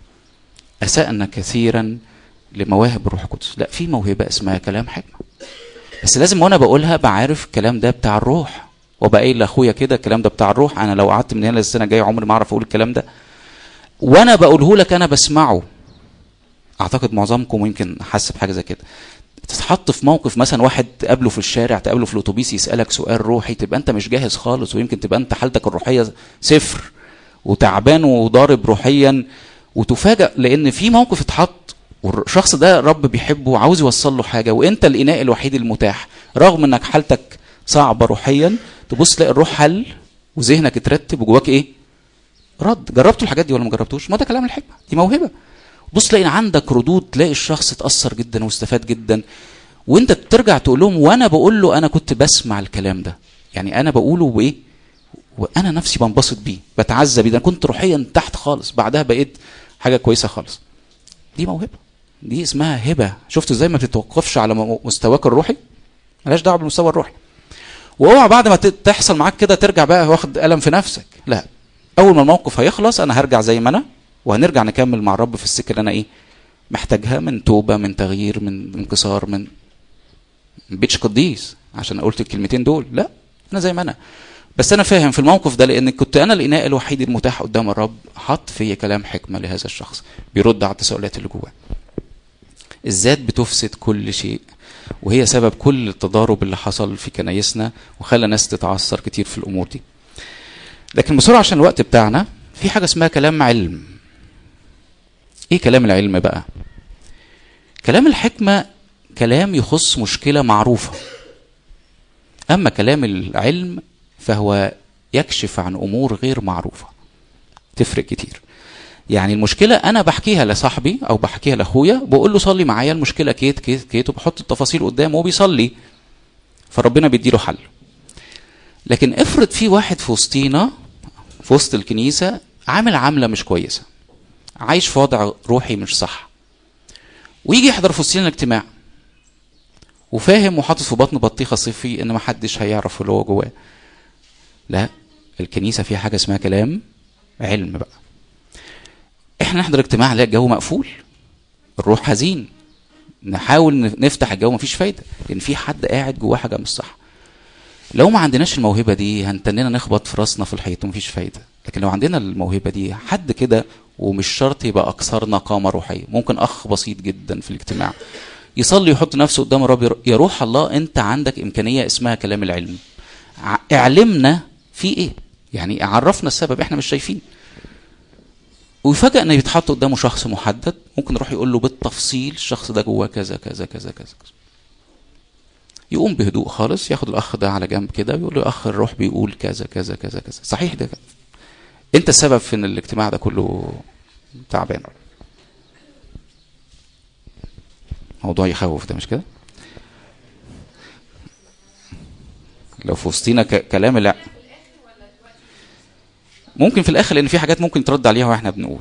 اسأنا كثيرا لمواهب الروح القدس. لا، في موهبه اسمها كلام حكمه، بس لازم وانا بقولها بعرف الكلام ده بتاع الروح، وبقى قايل لاخويا كده الكلام ده بتاع الروح. انا لو قعدت من هنا للسنه الجايه عمري ما اعرف اقول الكلام ده، وانا بقوله لك انا بسمعه. اعتقد معظمكم يمكن حاسس بحاجه زي كده. تتحط في موقف مثلا واحد تقابله في الشارع، تقابله في الاتوبيس، يسالك سؤال روحي، تبقى انت مش جاهز خالص، ويمكن تبقى انت حالتك الروحيه صفر وتعبان وضارب روحيا، وتفاجأ لان في موقف اتحط والشخص ده رب بيحبه وعاوز يوصل له حاجه، وانت الاناء الوحيد المتاح رغم انك حالتك صعبه روحيا، تبص تلاقي الروح حل وذهنك اترتب وجواك ايه؟ رد. جربتوا الحاجات دي ولا ما جربتوش؟ ما ده كلام الحكمه، دي موهبه. بص تلاقي عندك ردود، تلاقي الشخص اتاثر جدا واستفاد جدا، وانت بترجع تقول لهم وانا بقول له انا كنت بسمع الكلام ده، يعني انا بقوله وايه وانا نفسي بنبسط بيه بتعزى بيه، ده كنت روحيا تحت خالص بعدها بقيت حاجه كويسه خالص. دي موهبه، دي اسمها هبه. شفت ازاي ما بتتوقفش على مستواك الروحي، مالهاش دعوه بالمستوى الروحي. واوعى بعد ما تحصل معاك كده ترجع بقى واخد قلم في نفسك، لا، اول ما الموقف هيخلص انا هرجع زي ما انا، وهنرجع نكمل مع الرب في السكه اللي انا ايه محتاجها من توبه، من تغيير، من انكسار، من بيتش قديس عشان قلت الكلمتين دول، لا، انا زي ما انا. بس انا فاهم في الموقف ده لان كنت انا الاناء الوحيد المتاح قدام الرب، حط فيا كلام حكمه لهذا الشخص بيرد على التساؤلات اللي جواه. الذات بتفسد كل شيء، وهي سبب كل التضارب اللي حصل في كنايسنا وخلى ناس تتعثر كتير في الامور دي. لكن بسرعه عشان الوقت بتاعنا، في حاجه اسمها كلام علم. ايه كلام العلم بقى؟ كلام الحكمه كلام يخص مشكله معروفه، اما كلام العلم فهو يكشف عن امور غير معروفه، تفرق كتير. يعني المشكله انا بحكيها لصاحبي او بحكيها لاخويا، بقول له صلي معايا، المشكله كيت كيت كيت، وبحط التفاصيل قدامه وهو بيصلي، فربنا بيديله حل. لكن افرض في واحد في وسطينا في وسط الكنيسه عامل عامله مش كويسه، عايش في وضع روحي مش صح، ويجي يحضر في وسطينا الاجتماع وفاهم وحاطط في بطن بطيخه صيفي ان ما حدش هيعرف اللي هو جواه. لا، الكنيسه فيها حاجه اسمها كلام علم بقى. احنا نحضر اجتماع نلاقي الجو مقفول، الروح حزين، نحاول نفتح الجو مفيش فايده، لان في حد قاعد جواه حاجه مش صح. لو ما عندناش الموهبه دي هنتننا نخبط في راسنا في الحيط ومفيش فايده. لكن لو عندنا الموهبه دي، حد كده، ومش شرط يبقى اكثرنا قامه روحيه، ممكن اخ بسيط جدا في الاجتماع يصلي يحط نفسه قدام الرب، يا روح الله انت عندك امكانيه اسمها كلام العلم، اعلمنا في ايه، يعني عرفنا السبب احنا مش شايفين. ويفاجئ ان يتحط قدامه شخص محدد، ممكن يروح يقول له بالتفصيل الشخص ده جواه كذا كذا كذا كذا، يقوم بهدوء خالص ياخد الاخ ده على جنب كده ويقول له اخ الروح بيقول كذا كذا كذا كذا، صحيح ده كذا. انت السبب في ان الاجتماع ده كله تعبان. موضوع يخوف ده مش كده؟ لو في وسطينا كلام لا ممكن في الاخر، لان في حاجات ممكن ترد عليها واحنا بنقول.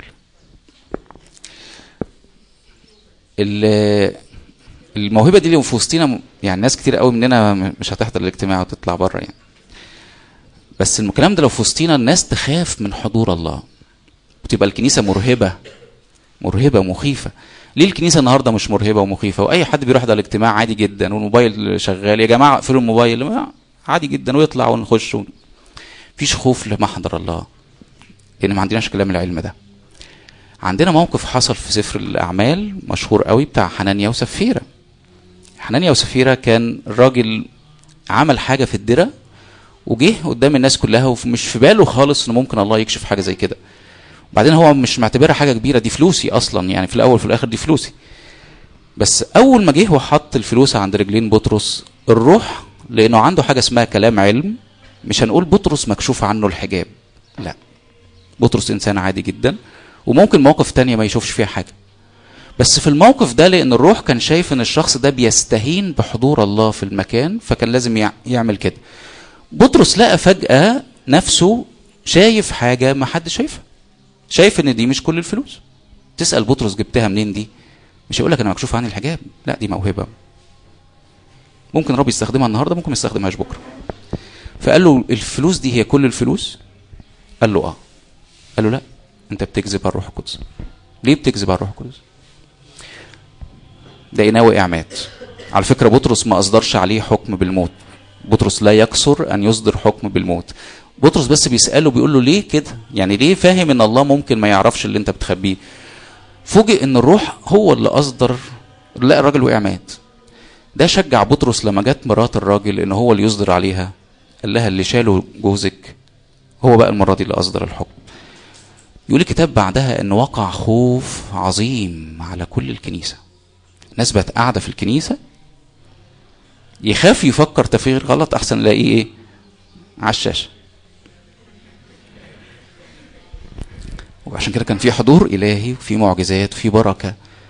الموهبه دي اللي في وسطينا، يعني ناس كتير قوي مننا مش هتحضر الاجتماع وتطلع بره يعني، بس الكلام ده لو في وسطينا الناس تخاف من حضور الله، وتبقى الكنيسه مرهبه مرهبه مخيفه. ليه الكنيسه النهارده مش مرهبه ومخيفه واي حد بيروح ده الاجتماع عادي جدا والموبايل شغال؟ يا جماعه اقفلوا الموبايل عادي جدا ويطلع ونخش، مفيش خوف لمحضر الله، لان ما عندناش كلام العلم ده. عندنا موقف حصل في سفر الاعمال مشهور قوي بتاع حنانيا وسفيرة. حنانيا وسفيرة كان الراجل عمل حاجه في الدره وجه قدام الناس كلها، ومش في باله خالص ان ممكن الله يكشف حاجه زي كده. وبعدين هو مش معتبرها حاجه كبيره، دي فلوسي اصلا، يعني في الاول وفي الاخر دي فلوسي. بس اول ما جه وحط الفلوس عند رجلين بطرس، الروح لانه عنده حاجه اسمها كلام علم، مش هنقول بطرس مكشوف عنه الحجاب، لا، بطرس انسان عادي جدا وممكن موقف تانية ما يشوفش فيها حاجه، بس في الموقف ده لان الروح كان شايف ان الشخص ده بيستهين بحضور الله في المكان، فكان لازم يعمل كده. بطرس لقى فجأة نفسه شايف حاجه ما حد شايفها، شايف ان دي مش كل الفلوس. تسأل بطرس جبتها منين دي؟ مش هيقول لك انا مكشوف عني الحجاب، لا، دي موهبه ممكن رب يستخدمها النهارده، ممكن ما يستخدمهاش بكره. فقال له الفلوس دي هي كل الفلوس؟ قال له اه. قال له لا، انت بتكذب على الروح القدس. ليه بتكذب على الروح القدس؟ ده ناوي اعمات. على فكره بطرس ما اصدرش عليه حكم بالموت، بطرس لا يكسر ان يصدر حكم بالموت. بطرس بس بيسأله بيقول له ليه كده؟ يعني ليه فاهم ان الله ممكن ما يعرفش اللي انت بتخبيه؟ فوجئ ان الروح هو اللي اصدر، لا الراجل وقع مات. ده شجع بطرس لما جت مرات الراجل ان هو اللي يصدر عليها، قال لها اللي شاله جوزك هو بقى المره دي اللي اصدر الحكم. يقول الكتاب بعدها ان وقع خوف عظيم على كل الكنيسة. الناس بقت قاعدة في الكنيسة يخاف يفكر تفكير غلط احسن يلاقيه ايه على الشاشة. وعشان كده كان في حضور الهي وفي معجزات وفي بركة.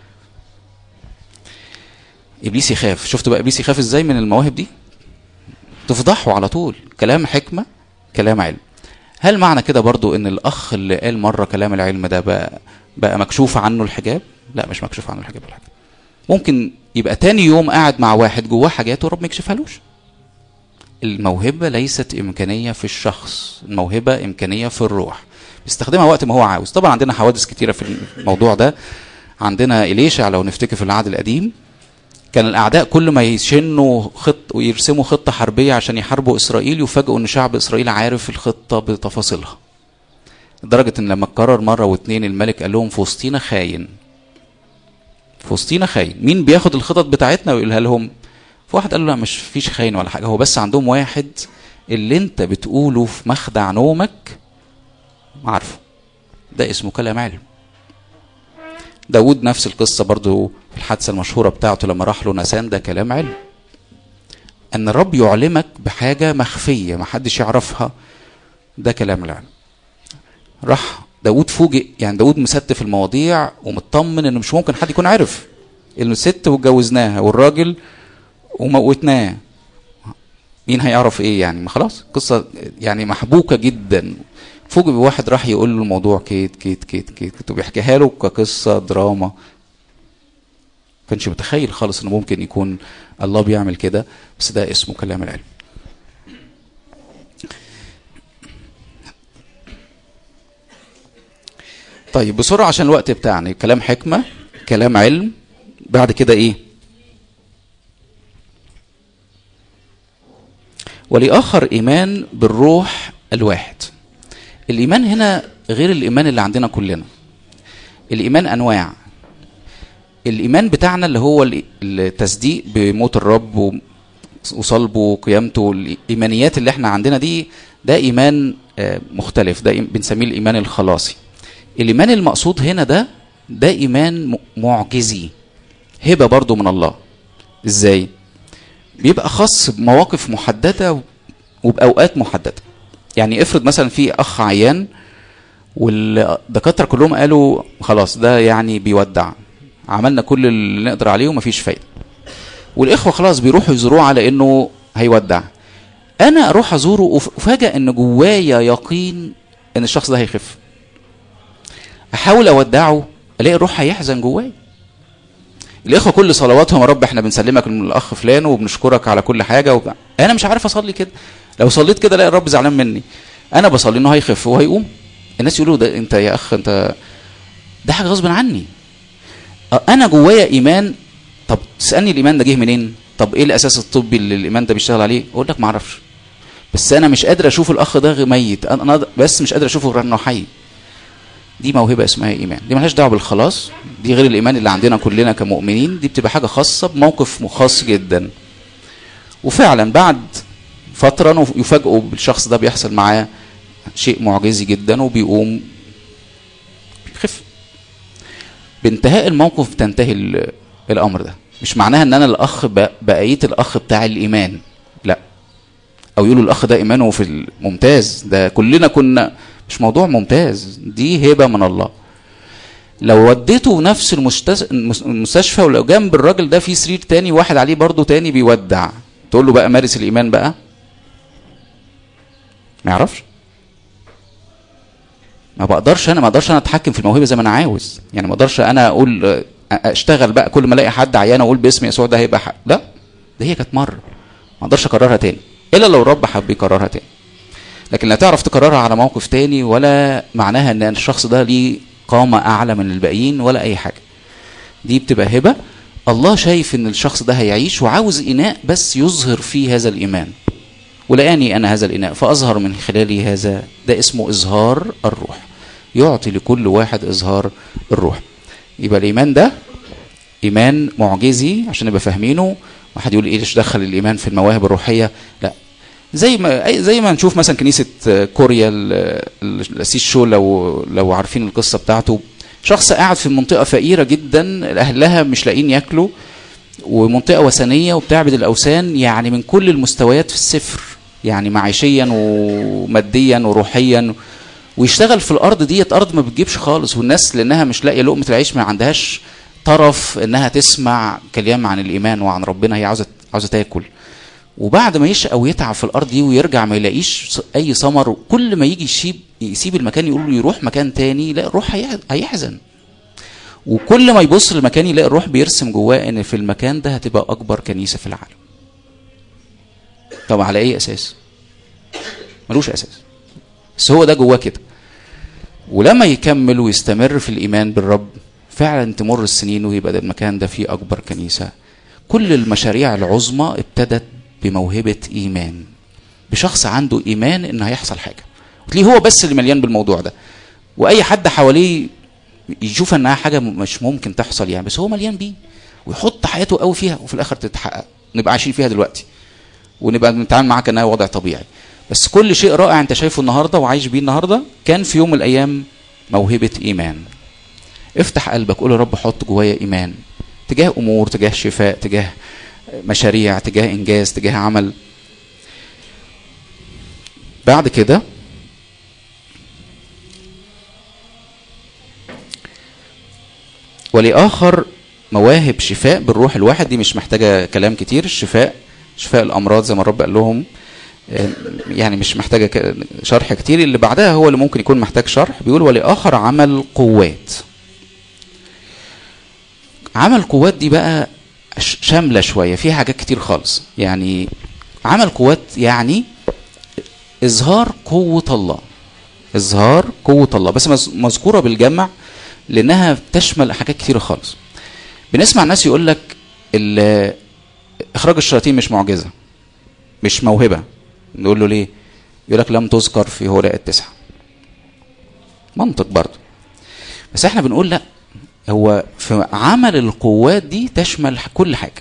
ابليس يخاف. شفتوا بقى ابليس يخاف ازاي من المواهب دي؟ تفضحوا على طول. كلام حكمة، كلام علم. هل معنى كده برضو ان الاخ اللي قال مرة كلام العلم ده بقى بقى مكشوف عنه الحجاب؟ لا، مش مكشوف عنه الحجاب. الحاجة ممكن يبقى تاني يوم قاعد مع واحد جواه حاجات ورب ما يكشفهالوش. الموهبة ليست امكانية في الشخص، الموهبة امكانية في الروح، بيستخدمها وقت ما هو عاوز. طبعا عندنا حوادث كتيرة في الموضوع ده. عندنا إليشع لو نفتكر في العهد القديم، كان الأعداء كل ما يشنوا خط ويرسموا خطة حربية عشان يحاربوا إسرائيل يفاجئوا إن شعب إسرائيل عارف الخطة بتفاصيلها، لدرجة إن لما اتكرر مرة واتنين الملك قال لهم في وسطينا خاين، في وسطينا خاين. مين بياخد الخطط بتاعتنا ويقولها لهم؟ فواحد قال له لا، مش فيش خاين ولا حاجة، هو بس عندهم واحد اللي انت بتقوله في مخدع نومك عارفه. ده اسمه كلام علم. داود نفس القصة برضو في الحادثة المشهورة بتاعته لما راح له ناسان، ده كلام علم. ان الرب يعلمك بحاجة مخفية ما حدش يعرفها، ده كلام العلم. راح داود فوجئ، يعني داود مستف المواضيع ومطمن انه مش ممكن حد يكون عارف انه الست واتجوزناها والراجل وموتناه، مين هيعرف ايه يعني؟ ما خلاص قصة يعني محبوكة جدا. فوجئ بواحد راح يقول له الموضوع كيت كيت كيت كيت وبيحكيها له كقصة دراما. كانش متخيل خالص انه ممكن يكون الله بيعمل كده، بس ده اسمه كلام العلم. طيب بسرعة عشان الوقت بتاعنا. كلام حكمة، كلام علم، بعد كده ايه؟ ولآخر إيمان بالروح الواحد. الإيمان هنا غير الإيمان اللي عندنا كلنا. الإيمان أنواع. الإيمان بتاعنا اللي هو التصديق بموت الرب وصلبه وقيامته، الإيمانيات اللي احنا عندنا دي، ده إيمان مختلف، ده بنسميه الإيمان الخلاصي. الإيمان المقصود هنا ده ده إيمان معجزي، هبة برضو من الله. إزاي؟ بيبقى خاص بمواقف محددة وبأوقات محددة. يعني افرض مثلا في أخ عيان والدكاترة كلهم قالوا خلاص ده يعني بيودع، عملنا كل اللي نقدر عليه ومفيش فايدة، والإخوة خلاص بيروحوا يزوروه على إنه هيودع. أنا أروح أزوره وفاجأ إن جوايا يقين إن الشخص ده هيخف. أحاول أودعه، ألاقي الروح هيحزن جواي. الإخوة كل صلواتهم يا رب احنا بنسلمك من الأخ فلان وبنشكرك على كل حاجة وب... أنا مش عارف أصلي كده. لو صليت كده الاقي الرب زعلان مني. أنا بصلي إنه هيخف وهيقوم. الناس يقولوا ده أنت يا أخ أنت ده حاجة غصب عني. أنا جوايا إيمان. طب تسألني الإيمان ده جه منين؟ طب إيه الأساس الطبي اللي الإيمان ده بيشتغل عليه؟ أقول لك معرفش. بس أنا مش قادر أشوف الأخ ده ميت، أنا بس مش قادر أشوفه غير إنه حي. دي موهبة اسمها إيمان. دي ملهاش دعوة بالخلاص، دي غير الإيمان اللي عندنا كلنا كمؤمنين. دي بتبقى حاجة خاصة بموقف خاص جدا. وفعلا بعد فترة يفاجئوا بالشخص ده بيحصل معاه شيء معجزي جدا وبيقوم بيخف. بانتهاء الموقف تنتهي الأمر ده. مش معناها ان انا الاخ بقيت الاخ بتاع الإيمان، لا. او يقولوا الاخ ده إيمانه في الممتاز، ده كلنا كنا. مش موضوع ممتاز، دي هبة من الله. لو وديته نفس المستشفى ولو جنب الراجل ده في سرير تاني واحد عليه برضو تاني بيودع، تقول له بقى مارس الإيمان بقى؟ ما يعرفش. ما بقدرش انا ما اقدرش انا اتحكم في الموهبة زي ما انا عاوز. يعني ما اقدرش انا اقول اشتغل بقى كل ما الاقي حد عيان اقول باسم يسوع ده هيبقى حق. لا، ده هي كانت مرة، ما اقدرش اكررها تاني الا لو الرب حب يكررها تاني. لكن لا تعرف تكررها على موقف تاني، ولا معناها ان الشخص ده ليه قامة اعلى من الباقيين ولا اي حاجة. دي بتبقى هبة. الله شايف ان الشخص ده هيعيش وعاوز اناء بس يظهر فيه هذا الايمان، ولاني انا هذا الاناء فاظهر من خلالي هذا. ده اسمه اظهار الروح. يعطي لكل واحد اظهار الروح. يبقى الايمان ده ايمان معجزي عشان نبقى فاهمينه. واحد يقول ايه ليش دخل الايمان في المواهب الروحية؟ لا، زي ما زي ما نشوف مثلا كنيسه كوريا القسيس شو، لو لو عارفين القصه بتاعته، شخص قاعد في منطقه فقيره جدا، اهلها مش لاقيين ياكلوا، ومنطقه وثنيه وبتعبد الاوثان، يعني من كل المستويات في الصفر، يعني معيشيا وماديا وروحيا، ويشتغل في الارض ديت، ارض ما بتجيبش خالص، والناس لانها مش لاقيه لقمه العيش ما عندهاش طرف انها تسمع كلام عن الايمان وعن ربنا، هي عاوزه عاوزه تاكل. وبعد ما يشقى ويتعب في الارض دي ويرجع ما يلاقيش اي ثمر، كل ما يجي يسيب يسيب المكان يقول له يروح مكان تاني، لا الروح هيحزن. وكل ما يبص للمكان يلاقي الروح بيرسم جواه ان في المكان ده هتبقى اكبر كنيسه في العالم. طب على اي اساس؟ ملوش اساس، بس هو ده جواه كده. ولما يكمل ويستمر في الايمان بالرب، فعلا تمر السنين ويبقى ده المكان ده فيه اكبر كنيسه. كل المشاريع العظمى ابتدت بموهبه ايمان، بشخص عنده ايمان ان هيحصل حاجه، وتلاقيه هو بس اللي مليان بالموضوع ده، واي حد حواليه يشوف انها حاجه مش ممكن تحصل يعني، بس هو مليان بيه ويحط حياته قوي فيها، وفي الاخر تتحقق، نبقى عايشين فيها دلوقتي ونبقى بنتعامل معاها كانها وضع طبيعي. بس كل شيء رائع انت شايفه النهارده وعايش بيه النهارده كان في يوم من الايام موهبه ايمان. افتح قلبك، قول يا رب حط جوايا ايمان تجاه امور، تجاه شفاء، تجاه مشاريع، تجاه انجاز، تجاه عمل. بعد كده ولآخر مواهب شفاء بالروح الواحد، دي مش محتاجه كلام كتير. الشفاء شفاء الامراض زي ما الرب قال لهم، يعني مش محتاجه شرح كتير. اللي بعدها هو اللي ممكن يكون محتاج شرح. بيقول ولآخر عمل قوات. عمل قوات دي بقى شامله شويه، فيها حاجات كتير خالص. يعني عمل قوات يعني اظهار قوه الله، اظهار قوه الله، بس مذكوره بالجمع لانها تشمل حاجات كتيره خالص. بنسمع الناس يقول لك اخراج الشياطين مش معجزه، مش موهبه. نقول له ليه؟ يقول لك لم تذكر في هولاء التسعه. منطق برضه، بس احنا بنقول لا، هو في عمل القوات دي تشمل كل حاجه.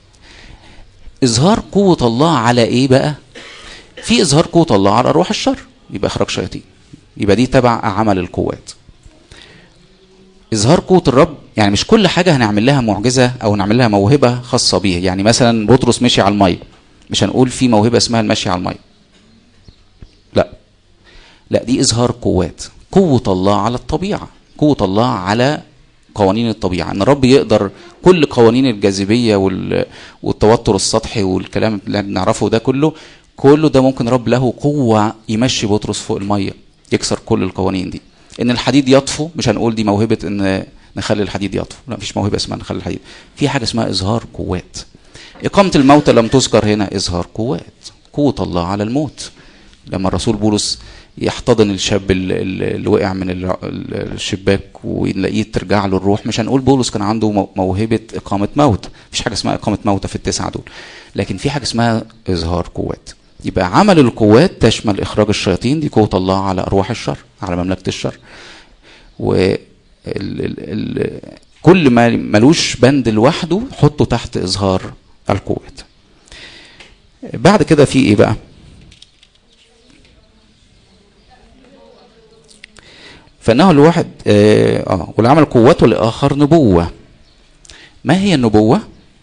اظهار قوه الله على ايه بقى؟ في اظهار قوه الله على ارواح الشر، يبقى اخراج شياطين، يبقى دي تبع عمل القوات. اظهار قوه الرب، يعني مش كل حاجه هنعمل لها معجزه او نعمل لها موهبه خاصه بيها. يعني مثلا بطرس مشي على الميه، مش هنقول في موهبه اسمها المشي على الميه، لا لا، دي اظهار قوات، قوه الله على الطبيعه، قوه الله على قوانين الطبيعه. ان الرب يقدر كل قوانين الجاذبيه والتوتر السطحي والكلام اللي بنعرفه ده كله، كله ده ممكن رب له قوه يمشي بطرس فوق الميه، يكسر كل القوانين دي. ان الحديد يطفو، مش هنقول دي موهبه ان نخلي الحديد يطفو، لا مفيش موهبه اسمها نخلي الحديد، في حاجه اسمها اظهار قوات. اقامه الموتى لم تذكر هنا، اظهار قوات، قوه الله على الموت. لما الرسول بولس يحتضن الشاب اللي وقع من الشباك ونلاقيه ترجع له الروح، مش هنقول بولس كان عنده موهبه اقامه موت، مفيش حاجه اسمها اقامه موتى في التسعه دول، لكن في حاجه اسمها اظهار قوات. يبقى عمل القوات تشمل اخراج الشياطين، دي قوه الله على ارواح الشر، على مملكه الشر. و ال ال ال كل ما ملوش بند لوحده حطه تحت اظهار القوات. بعد كده في ايه بقى؟ فانه الواحد اه, آه والعمل قوته لاخر نبوه. ما هي النبوه؟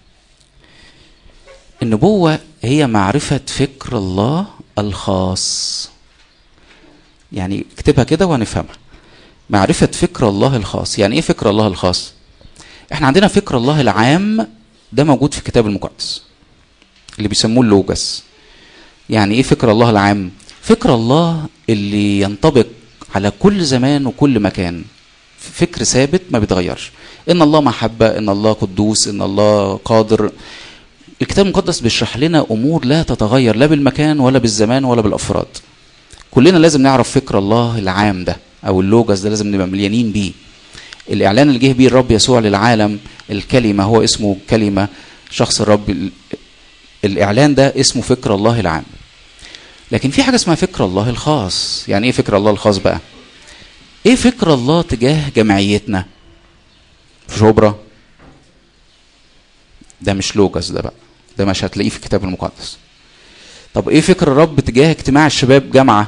النبوه هي معرفه فكر الله الخاص. يعني اكتبها كده وهنفهمها. معرفه فكر الله الخاص. يعني ايه فكر الله الخاص؟ احنا عندنا فكر الله العام، ده موجود في الكتاب المقدس اللي بيسموه اللوجس. يعني ايه فكر الله العام؟ فكر الله اللي ينطبق على كل زمان وكل مكان، فكر ثابت ما بيتغيرش. ان الله محبة، ان الله قدوس، ان الله قادر. الكتاب المقدس بيشرح لنا امور لا تتغير لا بالمكان ولا بالزمان ولا بالافراد. كلنا لازم نعرف فكر الله العام ده او اللوجس ده، لازم نبقى مليانين بيه. الاعلان اللي جه بيه الرب يسوع للعالم، الكلمة، هو اسمه كلمة، شخص الرب، الاعلان ده اسمه فكر الله العام. لكن في حاجة اسمها فكر الله الخاص. يعني ايه فكر الله الخاص بقى؟ ايه فكر الله تجاه جمعيتنا في شبرا؟ ده مش لوجس ده بقى، ده مش هتلاقيه في الكتاب المقدس. طب ايه فكر الرب تجاه اجتماع الشباب جامعة؟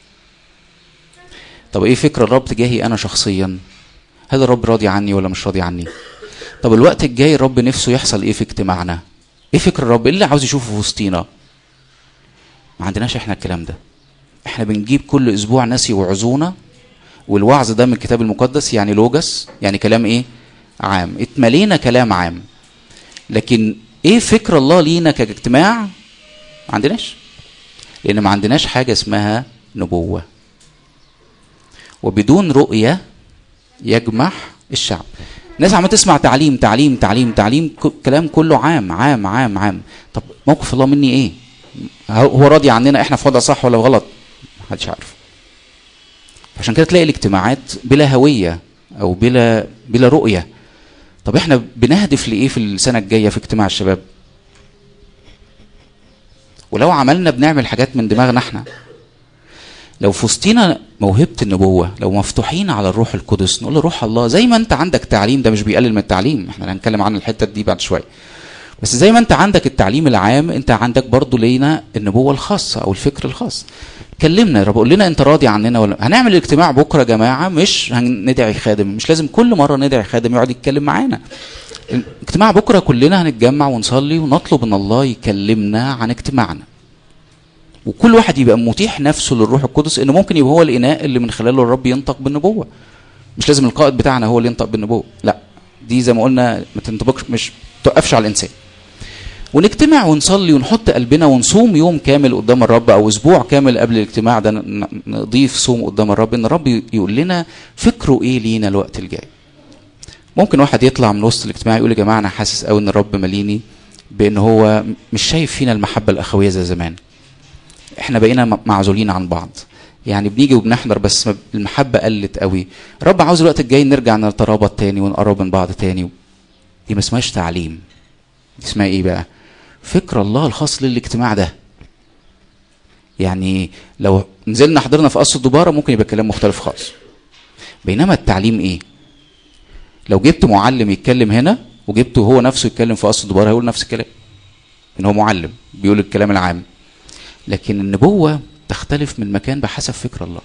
طب ايه فكر الرب تجاهي انا شخصيا؟ هل الرب راضي عني ولا مش راضي عني؟ طب الوقت الجاي الرب نفسه يحصل ايه في اجتماعنا؟ ايه فكر الرب؟ ايه اللي عاوز يشوفه في وسطينا؟ ما عندناش احنا الكلام ده. احنا بنجيب كل اسبوع ناس يوعظونا، والوعظ ده من الكتاب المقدس، يعني لوجس، يعني كلام ايه؟ عام. اتملينا كلام عام، لكن ايه فكر الله لينا كاجتماع؟ ما عندناش، لان ما عندناش حاجة اسمها نبوة. وبدون رؤية يجمح الشعب. الناس عم تسمع تعليم تعليم تعليم تعليم، كلام كله عام عام عام عام. طب موقف الله مني ايه؟ هو راضي عننا؟ احنا في وضع صح ولا غلط؟ محدش عارف. عشان كده تلاقي الاجتماعات بلا هوية او بلا بلا رؤية. طب احنا بنهدف لايه في السنة الجاية في اجتماع الشباب؟ ولو عملنا بنعمل حاجات من دماغنا احنا. لو في وسطينا موهبة النبوة، لو مفتوحين على الروح القدس، نقول له روح الله زي ما انت عندك تعليم، ده مش بيقلل من التعليم، احنا هنتكلم عن الحتة دي بعد شوية، بس زي ما انت عندك التعليم العام، انت عندك برضو لينا النبوة الخاصة او الفكر الخاص. كلمنا يا رب، قول لنا انت راضي عننا ولا. هنعمل اجتماع بكرة يا جماعة، مش هندعي خادم، مش لازم كل مرة ندعي خادم يقعد يتكلم معانا. اجتماع بكرة كلنا هنتجمع ونصلي ونطلب ان الله يكلمنا عن اجتماعنا، وكل واحد يبقى متيح نفسه للروح القدس، انه ممكن يبقى هو الاناء اللي من خلاله الرب ينطق بالنبوة. مش لازم القائد بتاعنا هو اللي ينطق بالنبوة، لا، دي زي ما قلنا ما تنطبقش، مش توقفش على الانسان. ونجتمع ونصلي ونحط قلبنا ونصوم يوم كامل قدام الرب، او اسبوع كامل قبل الاجتماع ده نضيف صوم قدام الرب، ان الرب يقول لنا فكره ايه لينا الوقت الجاي. ممكن واحد يطلع من وسط الاجتماع يقول يا جماعه انا حاسس قوي ان الرب مليني بان هو مش شايف فينا المحبه الاخويه زي زمان، احنا بقينا معزولين عن بعض، يعني بنيجي وبنحضر بس المحبه قلت قوي. الرب عاوز الوقت الجاي نرجع نترابط تاني ونقرب من بعض تاني. دي ما اسمهاش تعليم، دي اسمها ايه بقى؟ فكر الله الخاص للاجتماع ده. يعني لو نزلنا حضرنا في قصر الدبارة ممكن يبقى كلام مختلف خالص. بينما التعليم ايه؟ لو جبت معلم يتكلم هنا وجبته هو نفسه يتكلم في قصر الدبارة هيقول نفس الكلام، ان هو معلم بيقول الكلام العام. لكن النبوة تختلف من مكان بحسب فكر الله.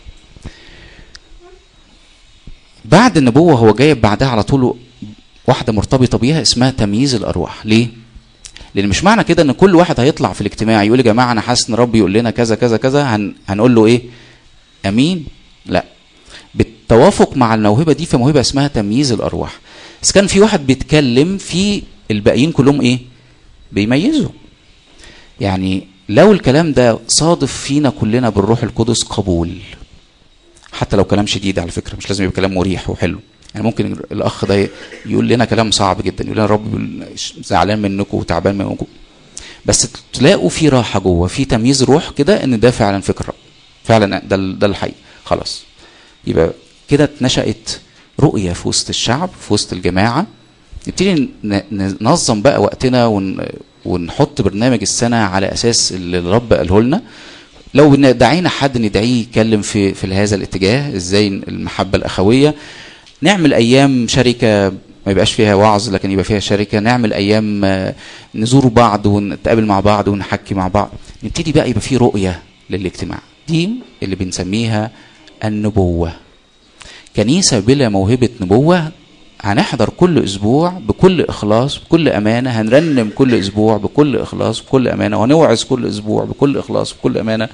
بعد النبوة هو جايب بعدها على طول واحدة مرتبطة بيها اسمها تمييز الأرواح. ليه؟ لان مش معنى كده ان كل واحد هيطلع في الاجتماع يقول يا جماعه انا حاسس ان ربي يقول لنا كذا كذا كذا هن هنقول له ايه؟ امين؟ لا، بالتوافق مع الموهبه دي، في موهبه اسمها تمييز الارواح. بس كان في واحد بيتكلم، في الباقيين كلهم ايه؟ بيميزوا. يعني لو الكلام ده صادف فينا كلنا بالروح القدس قبول، حتى لو كلام شديد على فكره، مش لازم يبقى كلام مريح وحلو. يعني ممكن الاخ ده يقول لنا كلام صعب جدا، يقول لنا الرب زعلان منكم وتعبان منكم، بس تلاقوا في راحه جوه، في تمييز روح كده ان ده فعلا فكر الرب، فعلا ده ده الحقيقه. خلاص، يبقى كده اتنشأت رؤيه في وسط الشعب، في وسط الجماعه. نبتدي ننظم بقى وقتنا ون ونحط برنامج السنه على اساس اللي الرب قاله لنا. لو دعينا حد ندعيه يتكلم في في هذا الاتجاه، ازاي المحبه الاخويه. نعمل ايام شركه ما يبقاش فيها وعظ لكن يبقى فيها شركه. نعمل ايام نزور بعض ونتقابل مع بعض ونحكي مع بعض. نبتدي بقى يبقى فيه رؤيه للاجتماع. دي اللي بنسميها النبوه. كنيسه بلا موهبه نبوه هنحضر كل اسبوع بكل اخلاص بكل امانه، هنرنم كل اسبوع بكل اخلاص بكل امانه، وهنوعظ كل اسبوع بكل اخلاص بكل امانه،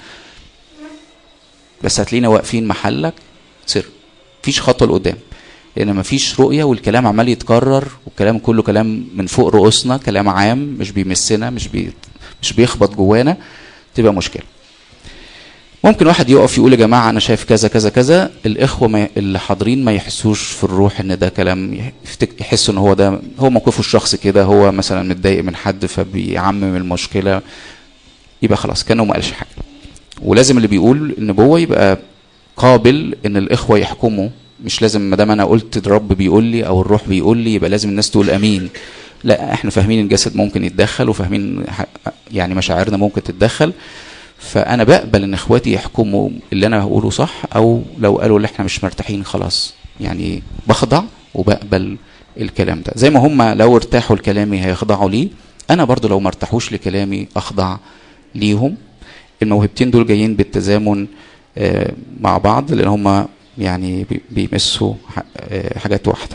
بس هتلاقينا واقفين محلك سر، مفيش خطوه لقدام، لان مفيش رؤيه والكلام عمال يتكرر، والكلام كله كلام من فوق رؤوسنا، كلام عام مش بيمسنا، مش بي مش بيخبط جوانا، تبقى مشكله. ممكن واحد يقف يقول يا جماعه انا شايف كذا كذا كذا، الاخوه ما اللي حاضرين ما يحسوش في الروح ان ده كلام، يحسوا ان هو ده هو موقفه الشخصي كده، هو مثلا متضايق من حد فبيعمم المشكله، يبقى خلاص كانه ما قالش حاجه. ولازم اللي بيقول النبوه يبقى قابل ان الاخوه يحكموا، مش لازم ما دام انا قلت الرب بيقول لي او الروح بيقول لي يبقى لازم الناس تقول امين. لا، احنا فاهمين الجسد ممكن يتدخل، وفاهمين يعني مشاعرنا ممكن تتدخل، فانا بقبل ان اخواتي يحكموا اللي انا هقوله صح، او لو قالوا اللي احنا مش مرتاحين خلاص يعني بخضع وبقبل الكلام ده. زي ما هم لو ارتاحوا لكلامي هيخضعوا لي، انا برضو لو ما ارتاحوش لكلامي اخضع ليهم. الموهبتين دول جايين بالتزامن مع بعض، لان هما يعني بيمسوا حاجات واحده.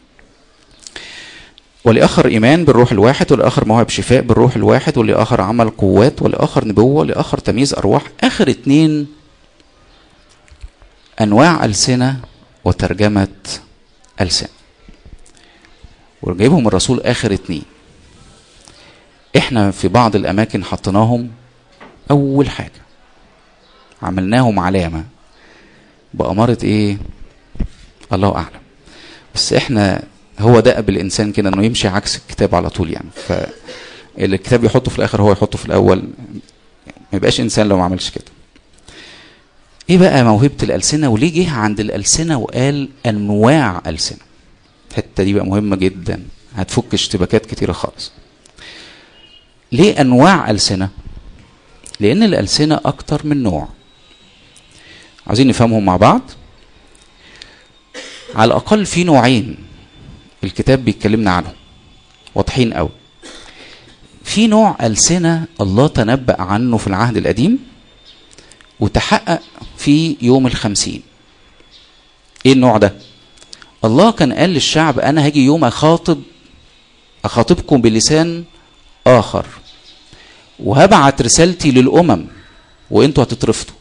ولآخر إيمان بالروح الواحد، ولآخر موهب شفاء بالروح الواحد، ولآخر عمل قوات، ولآخر نبوة، ولآخر تمييز أرواح. آخر اتنين أنواع ألسنة وترجمة ألسنة، وجايبهم الرسول آخر اتنين. احنا في بعض الأماكن حطيناهم أول حاجة، عملناهم علامة بأمارة إيه؟ الله أعلم. بس احنا هو دأب الإنسان كده إنه يمشي عكس الكتاب على طول يعني، فالكتاب يحطه في الآخر هو يحطه في الأول، ما يبقاش إنسان لو ما عملش كده. إيه بقى موهبة الألسنة؟ وليه جه عند الألسنة وقال أنواع ألسنة؟ الحتة دي بقى مهمة جدا، هتفك اشتباكات كتيرة خالص. ليه أنواع ألسنة؟ لأن الألسنة أكتر من نوع، عايزين نفهمهم مع بعض. على الأقل في نوعين الكتاب بيتكلمنا عنهم واضحين قوي. في نوع ألسنة الله تنبأ عنه في العهد القديم وتحقق في يوم الخمسين. ايه النوع ده؟ الله كان قال للشعب انا هاجي يوم اخاطب اخاطبكم بلسان اخر، وهبعت رسالتي للامم وانتوا هتترفضوا.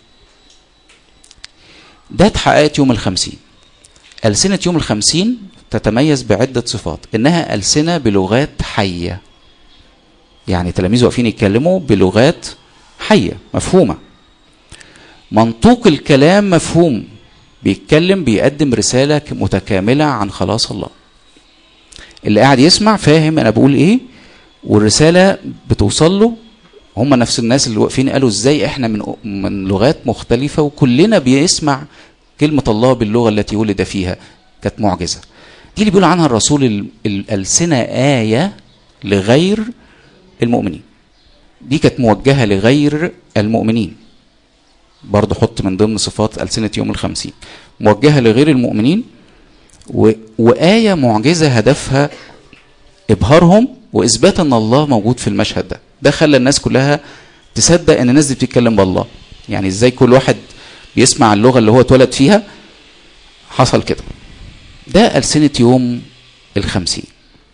ده اتحققت يوم الخمسين. ألسنة يوم الخمسين تتميز بعدة صفات، انها ألسنة بلغات حية، يعني تلاميذ واقفين يتكلموا بلغات حية مفهومة، منطوق الكلام مفهوم، بيتكلم بيقدم رسالة متكاملة عن خلاص الله. اللي قاعد يسمع فاهم انا بقول ايه، والرسالة بتوصل له. هم نفس الناس اللي واقفين قالوا ازاي احنا من من لغات مختلفة وكلنا بيسمع كلمة الله باللغة التي ولد فيها. كانت معجزة. دي اللي بيقول عنها الرسول الألسنة آية لغير المؤمنين. دي كانت موجهة لغير المؤمنين. برضو حط من ضمن صفات ألسنة يوم الخمسين، موجهة لغير المؤمنين، و... وآية معجزة هدفها إبهارهم وإثبات أن الله موجود في المشهد ده. ده خلى الناس كلها تصدق أن الناس دي بتتكلم بالله. يعني إزاي كل واحد بيسمع اللغة اللي هو اتولد فيها. حصل كده. ده ألسنة يوم الخمسين.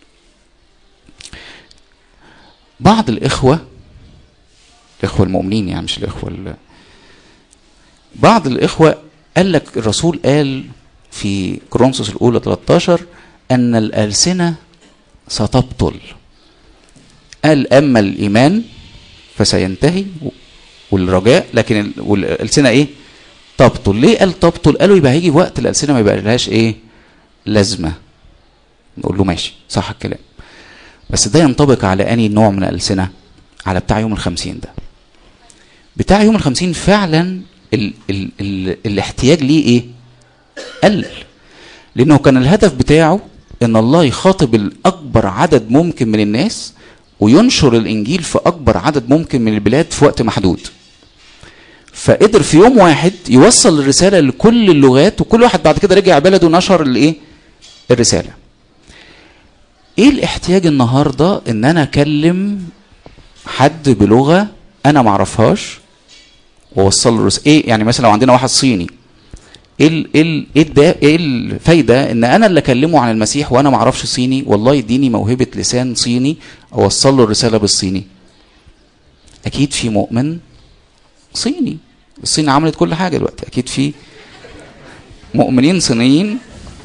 بعض الإخوة الإخوة المؤمنين يعني مش الإخوة ال... بعض الإخوة قال لك الرسول قال في كورنثوس الأولى ثلاثة عشر أن الألسنة ستبطل. قال أما الإيمان فسينتهي والرجاء، لكن الألسنة إيه؟ تبطل. ليه قال تبطل؟ قالوا يبقى هيجي وقت الألسنة ما يبقى لهاش إيه؟ لازمة. نقول له ماشي صح الكلام، بس ده ينطبق على أني نوع من الألسنة؟ على بتاع يوم الخمسين. ده بتاع يوم الخمسين فعلا ال ال ال الاحتياج ليه ايه؟ قل، لانه كان الهدف بتاعه ان الله يخاطب الاكبر عدد ممكن من الناس وينشر الانجيل في اكبر عدد ممكن من البلاد في وقت محدود. فقدر في يوم واحد يوصل الرسالة لكل اللغات، وكل واحد بعد كده رجع بلده ونشر الايه؟ الرسالة. ايه الاحتياج النهاردة ان انا اكلم حد بلغة انا معرفهاش ووصل له رسالة؟ ايه يعني مثلا لو عندنا واحد صيني، ايه ال ايه ال ايه الفايده ان انا اللي اكلمه عن المسيح وانا ما اعرفش صيني، والله يديني موهبه لسان صيني اوصل له الرساله بالصيني؟ اكيد في مؤمن صيني. الصين عملت كل حاجه دلوقتي، اكيد في مؤمنين صينيين.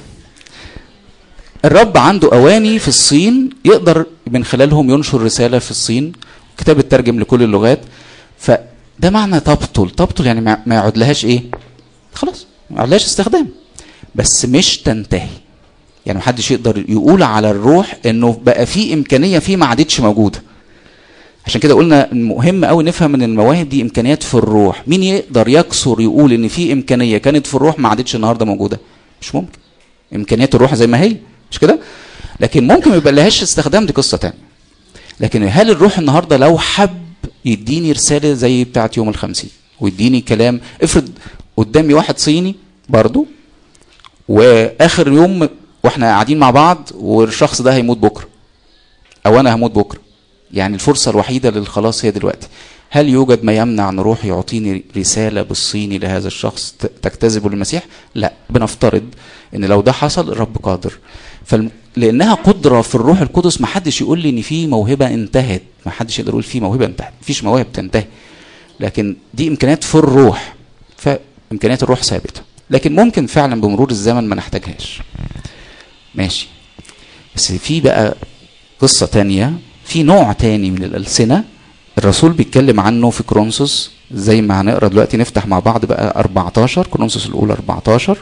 الرب عنده اواني في الصين يقدر من خلالهم ينشر رساله في الصين، كتاب الترجم لكل اللغات. فده معنى تبطل. تبطل يعني ما يعود لهاش ايه؟ خلاص ما يعودلهاش استخدام، بس مش تنتهي. يعني محدش يقدر يقول على الروح انه بقى في امكانيه فيه ما عادتش موجوده. عشان كده قلنا مهم قوي نفهم ان المواهب دي امكانيات في الروح. مين يقدر يكسر يقول ان في امكانيه كانت في الروح ما عادتش النهارده موجوده؟ مش ممكن. امكانيات الروح زي ما هي، مش كده؟ لكن ممكن يبقى لهاش استخدام، دي قصه ثانيه. لكن هل الروح النهارده لو حب يديني رساله زي بتاعه يوم الخمسين ويديني كلام، افرض قدامي واحد صيني برضو واخر يوم واحنا قاعدين مع بعض والشخص ده هيموت بكره او انا هموت بكره، يعني الفرصه الوحيده للخلاص هي دلوقتي، هل يوجد ما يمنع ان روح يعطيني رسالة بالصيني لهذا الشخص تجتذبه للمسيح؟ لا، بنفترض ان لو ده حصل الرب قادر. لانها قدرة في الروح القدس، ما حدش يقول لي ان في موهبة انتهت، ما حدش يقدر يقول في موهبة انتهت، مفيش مواهب تنتهي، لكن دي امكانيات في الروح، فامكانيات الروح ثابتة، لكن ممكن فعلا بمرور الزمن ما نحتاجهاش. ماشي. بس في بقى قصة تانية، في نوع تاني من الألسنة الرسول بيتكلم عنه في كورنثوس، زي ما هنقرا دلوقتي. نفتح مع بعض بقى أربعتاشر، كورنثوس الأولى أربعتاشر.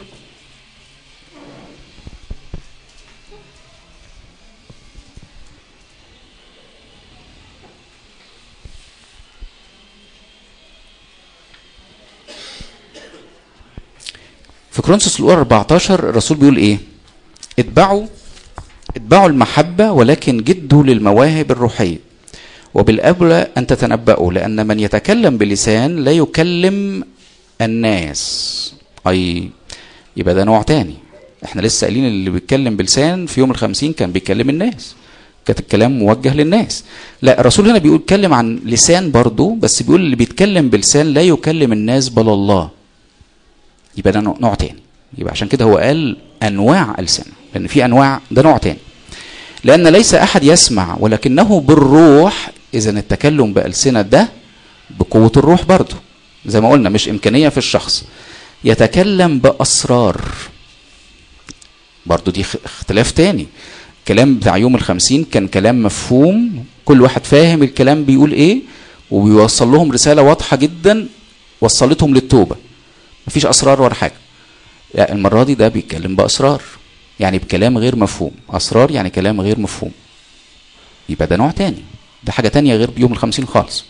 في كورنثوس الأولى أربعتاشر الرسول بيقول إيه؟ اتبعوا اتبعوا المحبة ولكن جدوا للمواهب الروحية، وبالأولى أن تتنبأوا، لأن من يتكلم بلسان لا يكلم الناس. أي يبقى ده نوع تاني. احنا لسه قايلين اللي بيتكلم بلسان في يوم الخمسين كان بيكلم الناس، كانت الكلام موجه للناس. لا، الرسول هنا بيقول اتكلم عن لسان برضو، بس بيقول اللي بيتكلم بلسان لا يكلم الناس بل الله. يبقى ده نوع تاني. يبقى عشان كده هو قال أنواع ألسنة، لأن في أنواع، ده نوع تاني. لأن ليس أحد يسمع ولكنه بالروح. إذا التكلم بألسنة ده بقوة الروح برضو، زي ما قلنا مش إمكانية في الشخص. يتكلم بأسرار، برضو دي اختلاف تاني. كلام بتاع يوم الخمسين كان كلام مفهوم، كل واحد فاهم الكلام بيقول ايه، وبيوصل لهم رسالة واضحة جدا وصلتهم للتوبة، مفيش أسرار ولا حاجة. يعني المرة دي ده بيتكلم بأسرار، يعني بكلام غير مفهوم. أسرار يعني كلام غير مفهوم، يبقى ده نوع تاني، ده حاجة تانية غير يوم الخمسين خالص.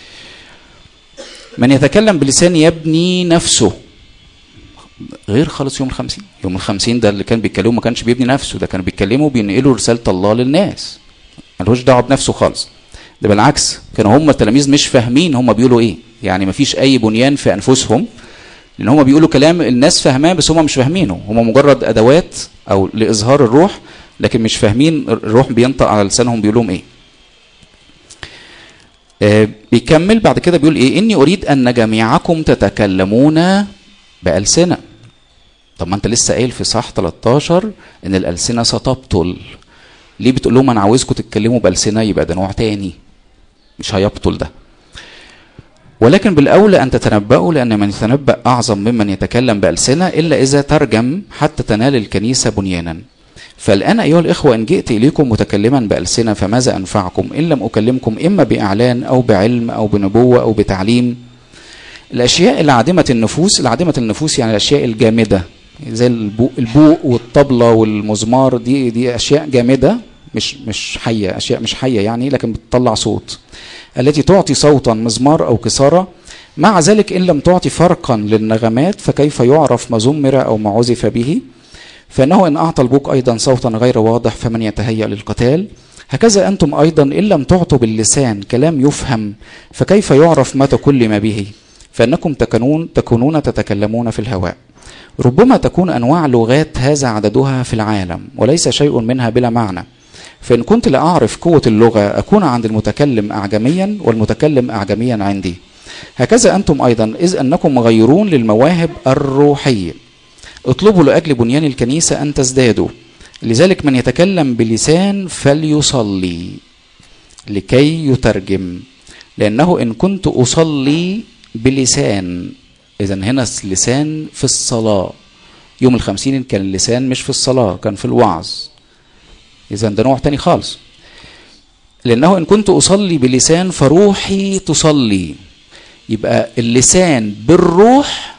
من يتكلم بلسان يبني نفسه، غير خالص يوم الخمسين. يوم الخمسين ده اللي كان بيتكلموا ما كانش بيبني نفسه، ده كانوا بيتكلموا بينقلوا رسالة الله للناس، ملهوش دعوة بنفسه خالص. ده بالعكس، كانوا هم التلاميذ مش فاهمين هم بيقولوا ايه، يعني ما فيش اي بنيان في انفسهم، لان هم بيقولوا كلام الناس فاهماه بس هم مش فاهمينه، هم مجرد ادوات او لاظهار الروح، لكن مش فاهمين الروح بينطق على لسانهم بيقول لهم ايه. آه بيكمل بعد كده بيقول ايه؟ اني اريد ان جميعكم تتكلمون بألسنة. طب ما انت لسه قايل في صح تلتاشر ان الألسنة ستبطل، ليه بتقول لهم انا عاوزكم تتكلموا بألسنة؟ يبقى ده نوع تاني مش هيبطل ده. ولكن بالأولى أن تتنبأوا، لأن من يتنبأ أعظم ممن يتكلم بألسنة، إلا إذا ترجم حتى تنال الكنيسة بنيانا. فالآن أيها الإخوة إن جئت إليكم متكلما بألسنة فماذا أنفعكم إن لم أكلمكم إما بإعلان أو بعلم أو بنبوة أو بتعليم؟ الأشياء العادمة النفوس، العادمة النفوس يعني الأشياء الجامدة زي البوق والطبلة والمزمار، دي دي أشياء جامدة مش مش حية، أشياء مش حية يعني لكن بتطلع صوت، التي تعطي صوتا مزمار أو كسارة. مع ذلك إن لم تعطي فرقا للنغمات فكيف يعرف ما زمر أو ما عزف به؟ فإنه إن أعطى البوق أيضا صوتا غير واضح فمن يتهيأ للقتال؟ هكذا أنتم أيضا إن لم تعطوا باللسان كلام يفهم فكيف يعرف ما تكلم به؟ فإنكم تكونون, تكونون تتكلمون في الهواء. ربما تكون أنواع لغات هذا عددها في العالم وليس شيء منها بلا معنى. فإن كنت لأعرف قوة اللغة أكون عند المتكلم أعجميا والمتكلم أعجميا عندي. هكذا أنتم أيضا إذ أنكم مغيرون للمواهب الروحية اطلبوا لأجل بنيان الكنيسة أن تزدادوا. لذلك من يتكلم بلسان فليصلي لكي يترجم، لأنه إن كنت أصلي بلسان، إذا هنا اللسان في الصلاة. يوم الخمسين كان اللسان مش في الصلاة، كان في الوعظ، إذا ده نوع تاني خالص. لأنه إن كنت أصلي بلسان فروحي تصلي، يبقى اللسان بالروح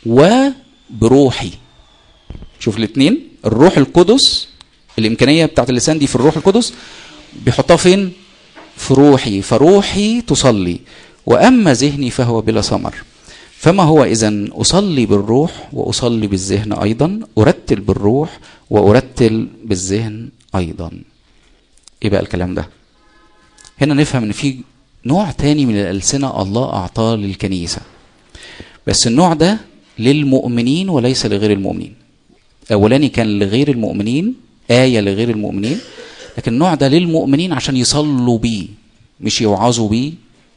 وبروحي. شوف الاثنين، الروح القدس الإمكانية بتاعت اللسان دي في الروح القدس بيحطها فين؟ في روحي، فروحي تصلي، وأما ذهني فهو بلا ثمر. فما هو إذن؟ أصلي بالروح وأصلي بالذهن أيضا، أرتل بالروح وأرتل بالذهن أيضا. إيه بقى الكلام ده؟ هنا نفهم إن في نوع تاني من الألسنة الله أعطاه للكنيسة، بس النوع ده للمؤمنين وليس لغير المؤمنين. أولاني كان لغير المؤمنين، آية لغير المؤمنين، لكن النوع ده للمؤمنين عشان يصلوا بيه مش يوعظوا بيه،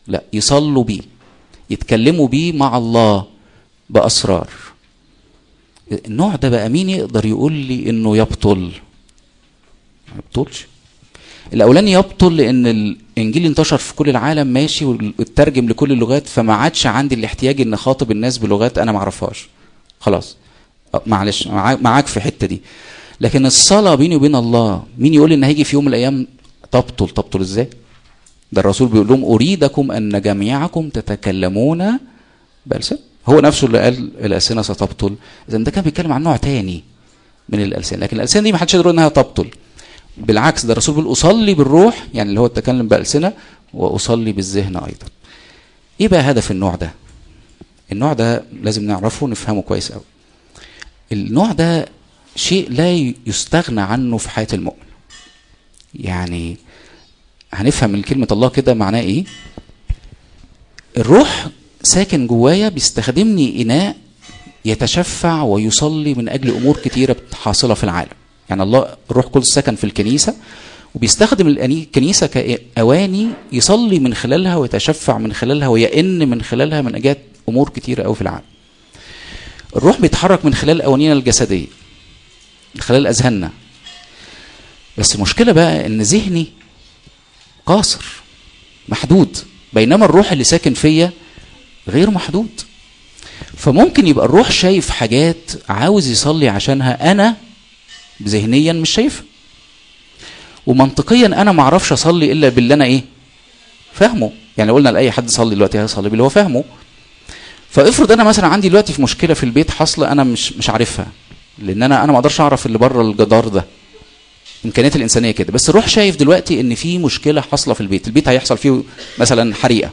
لا، يصلوا بيه، يتكلموا بيه مع الله بأسرار. النوع ده بقى مين يقدر يقول لي انه يبطل؟ ما يبطلش. الاولاني يبطل لان الانجيل انتشر في كل العالم ماشي واترجم لكل اللغات، فما عادش عندي الاحتياج ان اخاطب الناس بلغات انا ما اعرفهاش. خلاص معلش معاك في الحته دي. لكن الصلاه بيني وبين الله، مين يقول لي ان هيجي في يوم من الايام تبطل؟ تبطل ازاي؟ ده الرسول بيقول لهم اريدكم ان جميعكم تتكلمون بألسنة. هو نفسه اللي قال الألسنة ستبطل. اذا ده كان بيتكلم عن نوع تاني من الألسنة، لكن الألسنة دي ما حدش يقدر انها تبطل. بالعكس، ده الرسول بيقول اصلي بالروح، يعني اللي هو التكلم بألسنة، واصلي بالذهن ايضا. ايه بقى هدف النوع ده؟ النوع ده لازم نعرفه ونفهمه كويس قوي. النوع ده شيء لا يستغنى عنه في حياة المؤمن. يعني هنفهم من كلمة الله كده معناه ايه. الروح ساكن جوايا، بيستخدمني إناء يتشفع ويصلي من أجل أمور كتيرة حاصلة في العالم. يعني الله الروح القدس سكن في الكنيسة، وبيستخدم الكنيسة كأواني يصلي من خلالها ويتشفع من خلالها ويئن من خلالها من أجل أمور كتيرة أوي في العالم. الروح بيتحرك من خلال أوانينا الجسدية، من خلال أذهاننا. بس المشكلة بقى إن ذهني قاصر محدود، بينما الروح اللي ساكن فيا غير محدود. فممكن يبقى الروح شايف حاجات عاوز يصلي عشانها، انا ذهنيا مش شايفها، ومنطقيا انا ما اعرفش اصلي الا باللي انا ايه فاهمه. يعني قلنا لاي حد صلي دلوقتي هيصلي باللي هو فاهمه. فافرض انا مثلا عندي دلوقتي في مشكله في البيت حاصله انا مش مش عارفها، لان انا انا ما اقدرش اعرف اللي بره الجدار ده. امكانيات الانسانيه كده. بس الروح شايف دلوقتي ان في مشكله حاصله في البيت، البيت هيحصل فيه مثلا حريقه،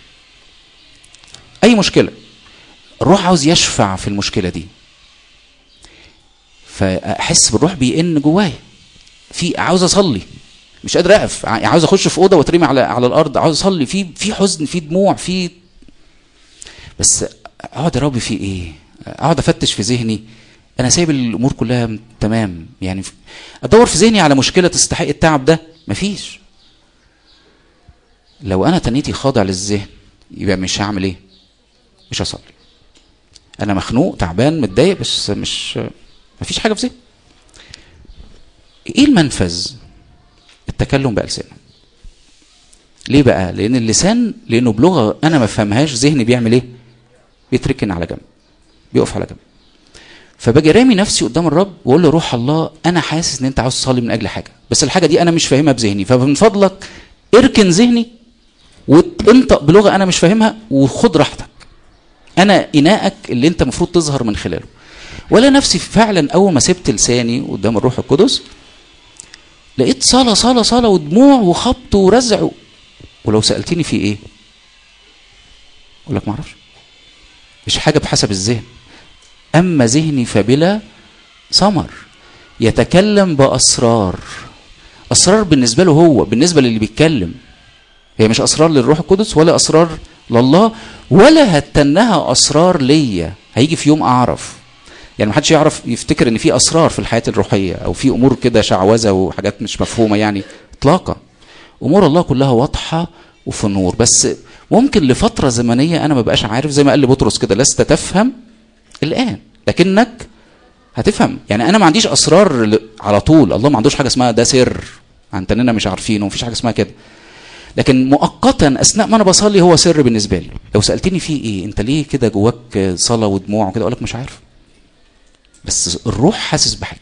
اي مشكله، الروح عاوز يشفع في المشكله دي. فاحس بالروح بيئن جوايا، في عاوز اصلي مش قادر اقف، عاوز اخش في اوضه واترمي على على الارض، عاوز اصلي، في في حزن، في دموع، في بس اقعد يا رب في ايه؟ اقعد افتش في ذهني، انا سايب الامور كلها تمام، يعني ادور في ذهني على مشكله تستحق التعب ده، مفيش. لو انا تنيتي خاضع للذهن يبقى مش هعمل ايه؟ مش هصلي. انا مخنوق تعبان متضايق بس مش مفيش حاجه في ذهني. ايه المنفذ؟ التكلم بألسنة. ليه بقى؟ لان اللسان لانه بلغه انا ما فهمهاش، ذهني بيعمل ايه؟ بيتركن على جنب، بيقف على جنب. فباجي رامي نفسي قدام الرب واقول له روح الله انا حاسس ان انت عاوز تصلي من اجل حاجه، بس الحاجه دي انا مش فاهمها بذهني، فمن فضلك اركن ذهني وانطق بلغه انا مش فاهمها وخد راحتك. انا اناءك اللي انت المفروض تظهر من خلاله. ولا نفسي فعلا اول ما سبت لساني قدام الروح القدس لقيت صلاه صلاه صلاه ودموع وخبط ورزع. ولو سالتني في ايه اقول لك ما اعرفش، مش حاجه بحسب الذهن. اما ذهني فبلا ثمر، يتكلم باسرار. اسرار بالنسبه له هو، بالنسبه للي بيتكلم هي مش اسرار للروح القدس ولا اسرار لله، ولا هتنها اسرار ليا. هيجي في يوم اعرف، يعني ما حدش يعرف يفتكر ان في اسرار في الحياه الروحيه او في امور كده شعوذه وحاجات مش مفهومه، يعني اطلاقا. امور الله كلها واضحه وفي النور، بس ممكن لفتره زمنيه انا ما بقاش عارف، زي ما قال لبطرس كده لست تفهم الان لكنك هتفهم. يعني انا ما عنديش اسرار على طول، الله ما عندوش حاجه اسمها ده سر عننا مش عارفينه، مفيش حاجه اسمها كده. لكن مؤقتا اثناء ما انا بصلي هو سر بالنسبه لي. لو سالتني فيه ايه، انت ليه كده جواك صلاه ودموع وكده، اقول لك مش عارف، بس الروح حاسس بحاجه.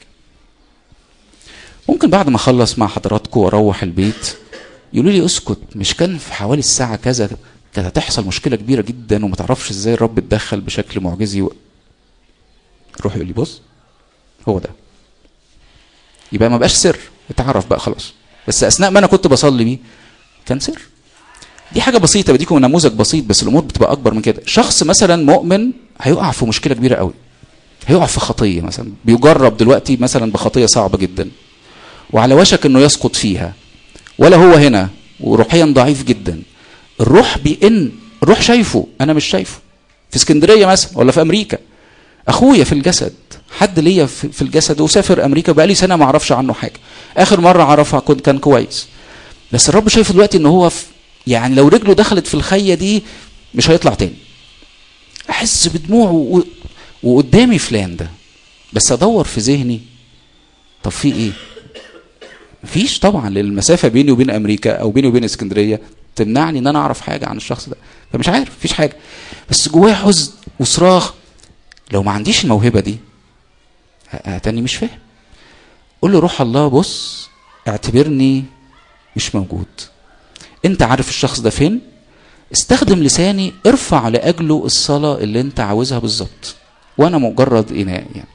ممكن بعد ما اخلص مع حضراتكم واروح البيت يقولوا لي اسكت، مش كان في حوالي الساعه كذا كانت هتحصل مشكله كبيره جدا وما تعرفش ازاي الرب اتدخل بشكل معجزي و... الروح يقول لي بص هو ده، يبقى ما بقاش سر، اتعرف بقى خلاص. بس اثناء ما انا كنت بصلي بيه كان سر. دي حاجه بسيطه بديكم نموذج بسيط، بس الامور بتبقى اكبر من كده. شخص مثلا مؤمن هيقع في مشكله كبيره قوي، هيقع في خطيه مثلا، بيجرب دلوقتي مثلا بخطيه صعبه جدا وعلى وشك انه يسقط فيها، ولا هو هنا وروحيا ضعيف جدا. الروح بيئن، الروح شايفه انا مش شايفه. في اسكندريه مثلا ولا في امريكا، اخويا في الجسد، حد ليا في الجسد وسافر امريكا بقالي سنه ما اعرفش عنه حاجه، اخر مره اعرفها كنت كان كويس، بس الرب شايفه دلوقتي ان هو يعني لو رجله دخلت في الخيه دي مش هيطلع تاني. احس بدموع و... وقدامي فلان ده، بس ادور في ذهني طب في ايه؟ مفيش طبعا، للمسافه بيني وبين امريكا او بيني وبين اسكندريه تمنعني ان انا اعرف حاجه عن الشخص ده، فمش عارف، مفيش حاجه، بس جوايا حزن وصراخ. لو ما عنديش الموهبه دي هتاني مش فاهم. قول له روح الله بص اعتبرني مش موجود، انت عارف الشخص ده فين، استخدم لساني، ارفع لاجله الصلاه اللي انت عاوزها بالظبط، وانا مجرد اناء يعني.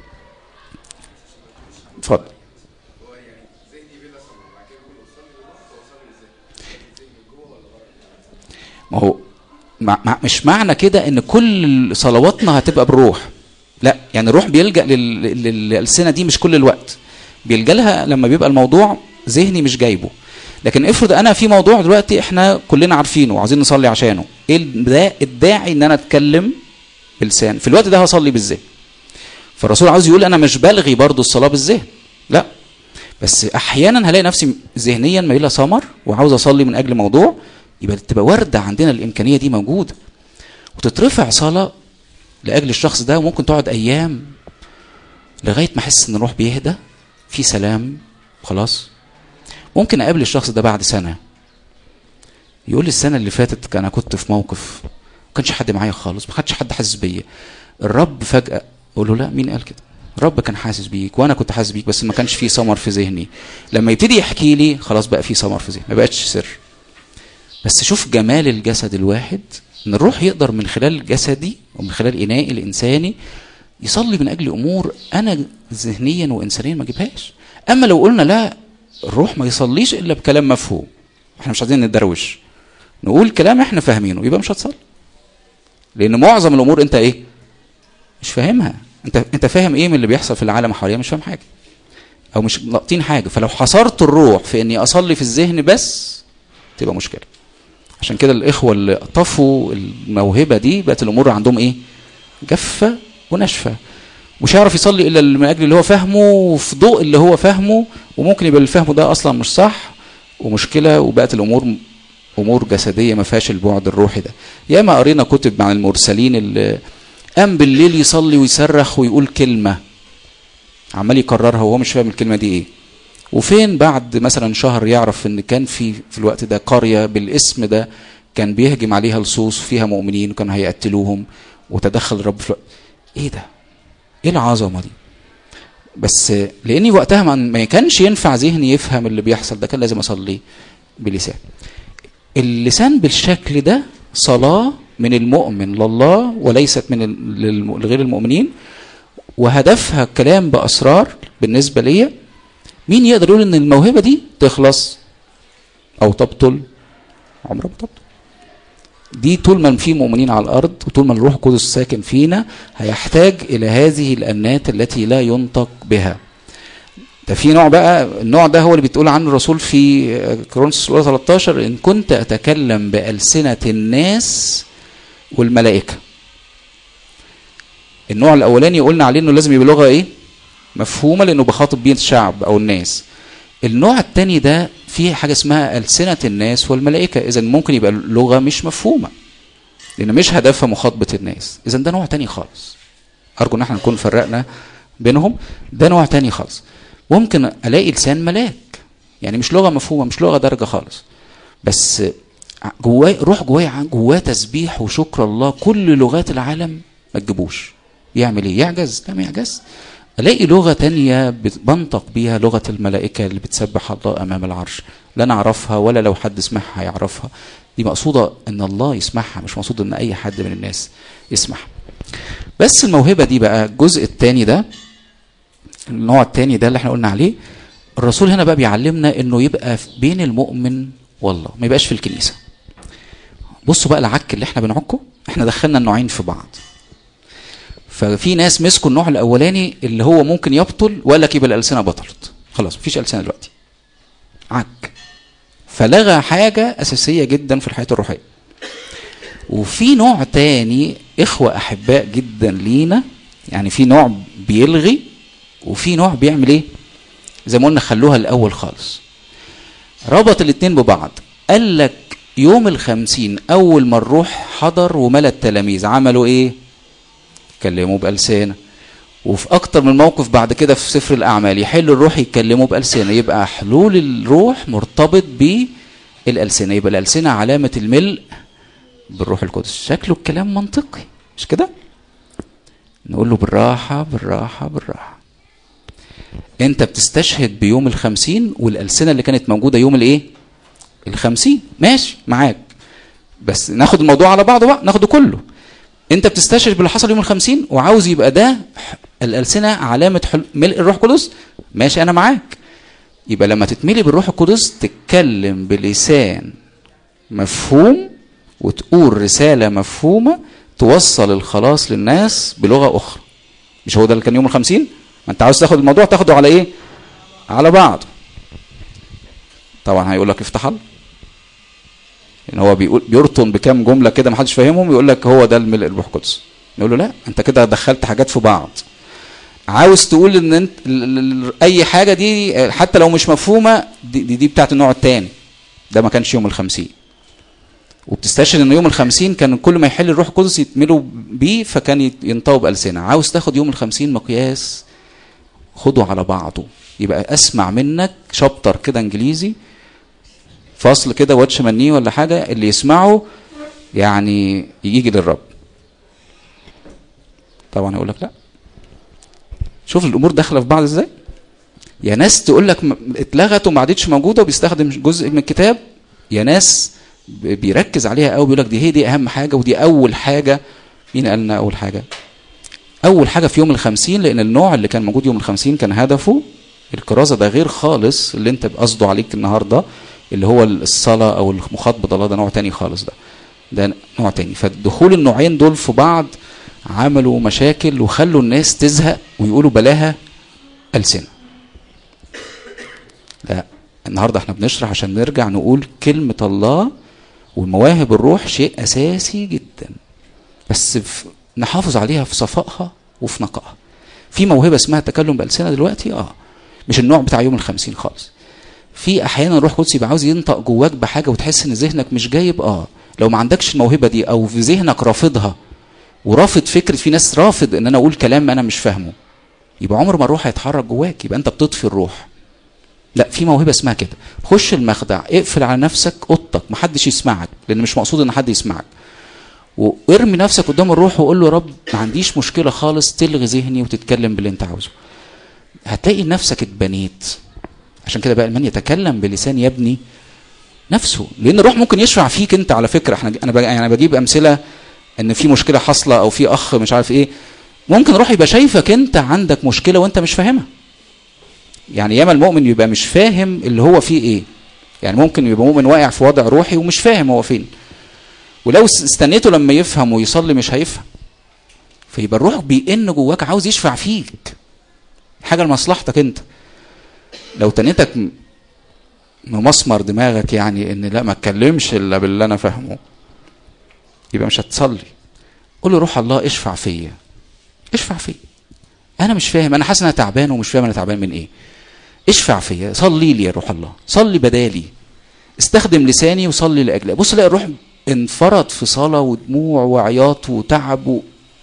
اتفضل. ما هو مع مش معنى كده ان كل صلواتنا هتبقى بالروح، لا، يعني الروح بيلجأ للألسنة دي مش كل الوقت، بيلجأ لها لما بيبقى الموضوع ذهني مش جايبه. لكن افرض انا في موضوع دلوقتي احنا كلنا عارفينه وعايزين نصلي عشانه، ايه الداعي ان انا اتكلم بلسان في الوقت ده؟ هصلي بالذهن. فالرسول عاوز يقول انا مش بلغي برضو الصلاة بالذهن، لا، بس احيانا هلاقي نفسي ذهنيا مايله سمر وعاوز اصلي من اجل موضوع، يبقى تبقى وردة عندنا الامكانية دي موجودة، وتترفع صلاة لاجل الشخص ده، وممكن تقعد ايام لغاية ما احس ان الروح بيهدى في سلام خلاص. ممكن اقابل الشخص ده بعد سنة يقول لي السنة اللي فاتت انا كنت في موقف ما كانش حد معايا خالص، ما كانش حد حاسس بيا، الرب فجأة. اقول له لا، مين قال كده؟ الرب كان حاسس بيك وانا كنت حاسس بيك، بس ما كانش في ثمر في ذهني. لما يبتدي يحكي لي خلاص بقى في ثمر في ذهني، ما بقتش سر. بس شوف جمال الجسد الواحد، ان الروح يقدر من خلال جسدي ومن خلال انائي الانساني يصلي من اجل امور انا ذهنيا وانسانيا ما اجيبهاش. اما لو قلنا لا، الروح ما يصليش الا بكلام مفهوم، احنا مش عايزين ندروش، نقول كلام احنا فاهمينه، يبقى مش هتصلي، لان معظم الامور انت ايه؟ مش فاهمها. انت انت فاهم ايه من اللي بيحصل في العالم حواليا؟ مش فاهم حاجه، او مش لاقطين حاجه. فلو حصرت الروح في اني اصلي في الذهن بس تبقى مشكله. عشان كده الاخوه اللي طفوا الموهبه دي بقت الامور عندهم ايه؟ جافه وناشفه، مش هيعرف يصلي الا من اجل اللي هو فاهمه وفي ضوء اللي هو فاهمه، وممكن يبقى اللي فاهمه ده اصلا مش صح ومشكله، وبقت الامور امور جسديه ما فيهاش البعد الروحي ده. ياما قرينا كتب عن المرسلين اللي قام بالليل يصلي ويصرخ ويقول كلمه عمال يكررها وهو مش فاهم الكلمه دي ايه، وفين بعد مثلا شهر يعرف ان كان في في الوقت ده قريه بالاسم ده كان بيهجم عليها لصوص فيها مؤمنين وكانوا هيقتلوهم، وتدخل الرب في الوقت. ايه ده؟ ايه العظمه دي؟ بس لاني وقتها ما كانش ينفع ذهني يفهم اللي بيحصل ده، كان لازم اصلي بلسان. اللسان بالشكل ده صلاه من المؤمن لله وليست من غير المؤمنين، وهدفها كلام باسرار بالنسبه ليا. مين يقدر يقول ان الموهبه دي تخلص او تبطل؟ عمرها ما تبطل. دي طول ما في مؤمنين على الارض وطول ما الروح القدس ساكن فينا هيحتاج الى هذه الانات التي لا ينطق بها. ده في نوع بقى، النوع ده هو اللي بتقول عنه الرسول في كورنثوس الاولى ثلاثة عشر ان كنت اتكلم بالسنه الناس والملائكه. النوع الاولاني قلنا عليه انه لازم يبقى لغه ايه؟ مفهومه، لانه بخاطب بيه الشعب او الناس. النوع الثاني ده فيه حاجه اسمها ألسنة الناس والملائكه، اذا ممكن يبقى لغه مش مفهومه لان مش هدفها مخاطبه الناس، اذا ده نوع تاني خالص. ارجو ان احنا نكون فرقنا بينهم. ده نوع تاني خالص. ممكن الاقي لسان ملاك، يعني مش لغه مفهومه، مش لغه درجه خالص، بس جواي روح، جواي جواه تسبيح وشكر الله كل لغات العالم ما تجيبوش. يعمل ايه؟ يعجز؟ لا ما يعجز. الاقي لغه تانية بنطق بيها، لغه الملائكه اللي بتسبح الله امام العرش، لا نعرفها ولا لو حد سمعها هيعرفها. دي مقصوده ان الله يسمعها، مش مقصود ان اي حد من الناس يسمعها. بس الموهبه دي بقى الجزء الثاني ده، النوع الثاني ده اللي احنا قلنا عليه، الرسول هنا بقى بيعلمنا انه يبقى بين المؤمن والله، ما يبقاش في الكنيسه. بصوا بقى العك اللي احنا بنعكه، احنا دخلنا النوعين في بعض. ففي ناس مسكوا النوع الاولاني اللي هو ممكن يبطل وقال لك يبقى الالسنه بطلت، خلاص مفيش السنه دلوقتي، عك، فلغى حاجه اساسيه جدا في الحياه الروحيه. وفي نوع تاني اخوه احباء جدا لينا، يعني في نوع بيلغي وفي نوع بيعمل ايه؟ زي ما قلنا خلوها الاول خالص، ربط الاثنين ببعض. قال لك يوم الخمسين اول ما الروح حضر وملى التلاميذ عملوا ايه؟ اتكلموا بألسنة. وفي اكتر من موقف بعد كده في سفر الاعمال يحل الروح يتكلموا بألسنة. يبقى حلول الروح مرتبط بالألسنة. يبقى الألسنة علامة الملء بالروح القدس. شكله الكلام منطقي مش كده؟ نقول له بالراحة بالراحة بالراحة. انت بتستشهد بيوم الخمسين والألسنة اللي كانت موجودة يوم الايه؟ الخمسين. ماشي معاك، بس ناخد الموضوع على بعضه بقى، ناخده كله. انت بتستشهد باللي حصل يوم الخمسين وعاوز يبقى ده الألسنة علامة ملء الروح القدس. ماشي انا معاك. يبقى لما تتملي بالروح القدس تتكلم بلسان مفهوم وتقول رسالة مفهومة توصل الخلاص للناس بلغة أخرى. مش هو ده اللي كان يوم الخمسين؟ ما انت عاوز تاخد الموضوع تاخده على ايه؟ على بعض. طبعا هيقول لك افتح الله، ان هو بيقول بيرطن بكام جمله كده ما حدش فاهمهم، يقول لك هو ده الملء الروح القدس. نقول له لا، انت كده دخلت حاجات في بعض. عاوز تقول ان انت اي حاجه دي حتى لو مش مفهومه دي, دي, دي بتاعت النوع الثاني. ده ما كانش يوم الخمسين. وبتستشهد ان يوم الخمسين كان كل ما يحل الروح القدس يتملوا بيه فكان ينطقوا بألسنة. عاوز تاخد يوم الخمسين مقياس، خده على بعضه. يبقى اسمع منك شابتر كده انجليزي، فصل كده واتش منيه ولا حاجه، اللي يسمعه يعني يجي للرب. طبعا يقول لك لا. شوف الامور داخله في بعض ازاي. يا ناس تقول لك اتلغت وما عادتش موجوده وبيستخدم جزء من الكتاب، يا ناس بيركز عليها قوي بيقول لك دي هي دي اهم حاجه ودي اول حاجه. مين قال لنا اول حاجه؟ اول حاجه في يوم الخمسين، لان النوع اللي كان موجود يوم الخمسين كان هدفه الكرازه. ده غير خالص اللي انت قصده عليك النهارده اللي هو الصلاه او المخاطبه. الله ده نوع تاني خالص. ده ده نوع تاني. فالدخول النوعين دول في بعض عملوا مشاكل وخلوا الناس تزهق ويقولوا بلاها ألسنة. لا، النهارده احنا بنشرح عشان نرجع نقول كلمه الله والمواهب الروح شيء اساسي جدا، بس نحافظ عليها في صفائها وفي نقائها. في موهبه اسمها التكلم بألسنة دلوقتي، اه مش النوع بتاع يوم الخمسين خالص. في احيانا الروح القدس يبقى عاوز ينطق جواك بحاجه وتحس ان ذهنك مش جايب. اه لو ما عندكش الموهبه دي او في ذهنك رافضها ورافض فكره، في ناس رافض ان انا اقول كلام انا مش فاهمه، يبقى عمر ما الروح هيتحرك جواك، يبقى انت بتطفي الروح. لا، في موهبه اسمها كده. خش المخدع، اقفل على نفسك اوضتك، محدش يسمعك، لان مش مقصود ان حد يسمعك، وارمي نفسك قدام الروح وقول له يا رب ما عنديش مشكله خالص تلغي ذهني وتتكلم باللي انت عاوزه. هتلاقي نفسك اتبنيت. عشان كده بقى من يتكلم بلسان يبني نفسه، لان الروح ممكن يشفع فيك انت. على فكره احنا انا يعني بجيب امثله ان في مشكله حاصله او في اخ مش عارف ايه، ممكن الروح يبقى شايفك انت عندك مشكله وانت مش فاهمها. يعني ياما المؤمن يبقى مش فاهم اللي هو فيه ايه. يعني ممكن يبقى مؤمن واقع في وضع روحي ومش فاهم هو فين، ولو استنيته لما يفهم ويصلي مش هيفهم. فيبقى الروح بيئن جواك عاوز يشفع فيك حاجه لمصلحتك انت. لو تنيتك ممسمر دماغك يعني ان لا ما اتكلمش الا باللي انا فاهمه، يبقى مش هتصلي. قول له روح الله اشفع فيا، اشفع فيا، انا مش فاهم، انا حاسس ان انا تعبان ومش فاهم انا تعبان من ايه. اشفع فيا، صلي لي يا روح الله، صلي بدالي، استخدم لساني وصلي لاجلي. بص لاقي الروح انفرد في صلاه ودموع وعياط وتعب و...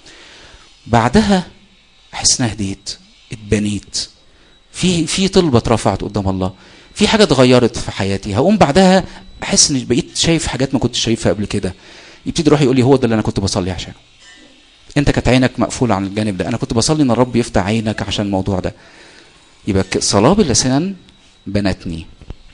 بعدها احس اني هديت، اتبنيت، في في طلبه اترفعت قدام الله، في حاجه اتغيرت في حياتي. هقوم بعدها احس اني بقيت شايف حاجات ما كنتش شايفها قبل كده. يبتدي روحي يقول لي هو ده اللي انا كنت بصلي عشانه. انت كانت عينك مقفوله عن الجانب ده، انا كنت بصلي ان الرب يفتح عينك عشان الموضوع ده. يبقى صلاه باللسان بنتني.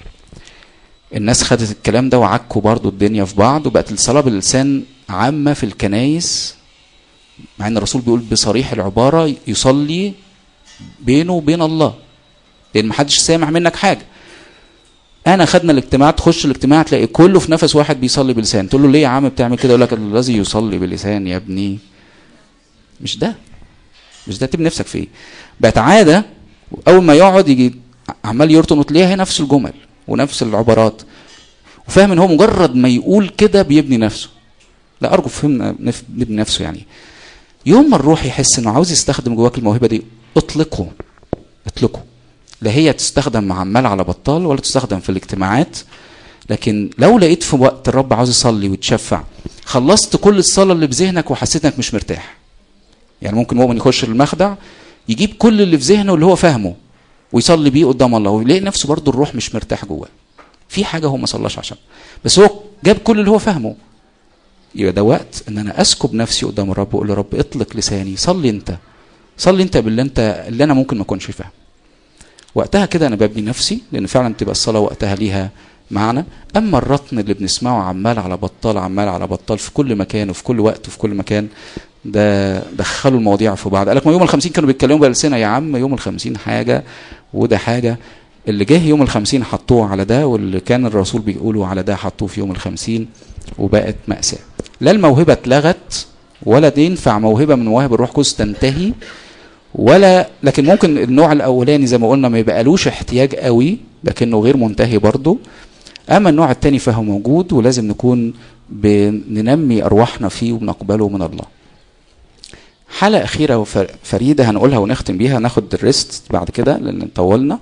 الناس خدت الكلام ده وعكوا برضو الدنيا في بعض، وبقت الصلاه باللسان عامه في الكنايس، مع ان الرسول بيقول بصريح العباره يصلي بينه وبين الله، لان محدش سامع منك حاجه. انا خدنا الاجتماع، تخش الاجتماع تلاقي كله في نفس واحد بيصلي بلسان. تقول له ليه يا عم بتعمل كده؟ يقول لك الذي يصلي بلسان يا ابني. مش ده مش ده تبني نفسك في ايه؟ بقت عاده، اول ما يقعد يجي عمال يرطن وتلاقيها نفس الجمل ونفس العبارات، وفاهم ان هو مجرد ما يقول كده بيبني نفسه. لا، ارجو فهمنا نبني نفسه يعني. يوم ما الروح يحس انه عاوز يستخدم جواك الموهبه دي، اطلقه اطلقه. لا هي تستخدم عمال على بطال ولا تستخدم في الاجتماعات، لكن لو لقيت في وقت الرب عاوز يصلي وتشفع خلصت كل الصلاه اللي في ذهنك وحسيت انك مش مرتاح. يعني ممكن مؤمن يخش المخدع يجيب كل اللي في ذهنه اللي هو فاهمه ويصلي بيه قدام الله ويلاقي نفسه برضه الروح مش مرتاح جواه، في حاجه هو ما صلاش عشان، بس هو جاب كل اللي هو فاهمه. يبقى ده وقت ان انا اسكب نفسي قدام الرب واقول له رب اطلق لساني، صلي انت صلي انت باللي انت اللي انا ممكن ما اكونش فاهم. وقتها كده انا ببني نفسي، لان فعلا تبقى الصلاه وقتها ليها معنى. اما الرطن اللي بنسمعه عمال على بطال عمال على بطال في كل مكان وفي كل وقت وفي كل مكان، ده دخلوا المواضيع في بعض. قال لك ما يوم الخمسين كانوا بيتكلموا بألسنة، يا عم يوم الخمسين حاجه وده حاجه، اللي جه يوم الخمسين حطوه على ده، واللي كان الرسول بيقولوا على ده حطوه في يوم الخمسين، وبقت مأساة. لا الموهبه اتلغت ولا تنفع موهبه من مواهب الروح القدس تنتهي، ولا لكن ممكن النوع الاولاني زي ما قلنا ما يبقالوش احتياج قوي لكنه غير منتهي برضه. اما النوع الثاني فهو موجود ولازم نكون بننمي ارواحنا فيه وبنقبله من الله. حالة اخيره فريده هنقولها ونختم بيها، ناخد الريست بعد كده لان طولنا.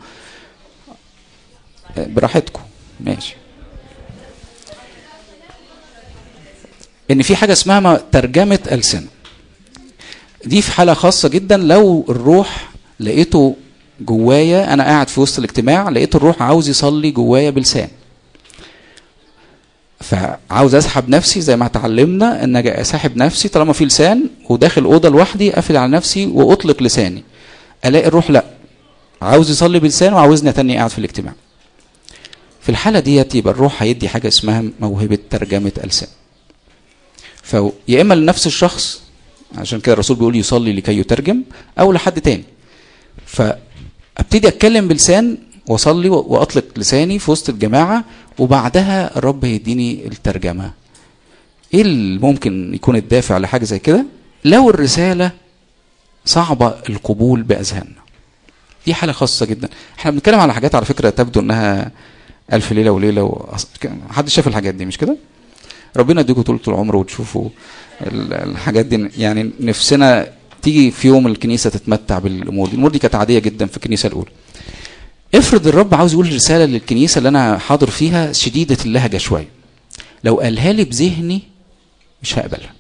براحتكم ماشي. ان في حاجه اسمها ترجمه ألسنة، دي في حالة خاصة جدا. لو الروح لقيته جوايا، انا قاعد في وسط الاجتماع لقيت الروح عاوز يصلي جوايا بلسان، فعاوز اسحب نفسي زي ما اتعلمنا ان اجي اسحب نفسي طالما في لسان وداخل اوضه لوحدي، اقفل على نفسي واطلق لساني، الاقي الروح لا عاوز يصلي بلسان وعاوزني اتني قاعد في الاجتماع. في الحالة ديت يبقى الروح هيدي حاجة اسمها موهبة ترجمة ألسان، فيا اما لنفس الشخص، عشان كده الرسول بيقول يصلي لكي يترجم، او لحد تاني. فابتدي اتكلم بلسان واصلي واطلق لساني في وسط الجماعه، وبعدها الرب يديني الترجمه. ايه اللي ممكن يكون الدافع لحاجه زي كده؟ لو الرساله صعبه القبول باذهاننا، دي حاله خاصه جدا. احنا بنتكلم على حاجات على فكره تبدو انها الف ليله وليله و... حد شاف الحاجات دي مش كده؟ ربنا يديكم طول العمر وتشوفوا الحاجات دي. يعني نفسنا تيجي في يوم الكنيسه تتمتع بالامور دي. الامور دي كانت عاديه جدا في الكنيسه الاولى. افرض الرب عاوز يقول رساله للكنيسه اللي انا حاضر فيها شديده اللهجه شويه، لو قالها لي بذهني مش هقبلها،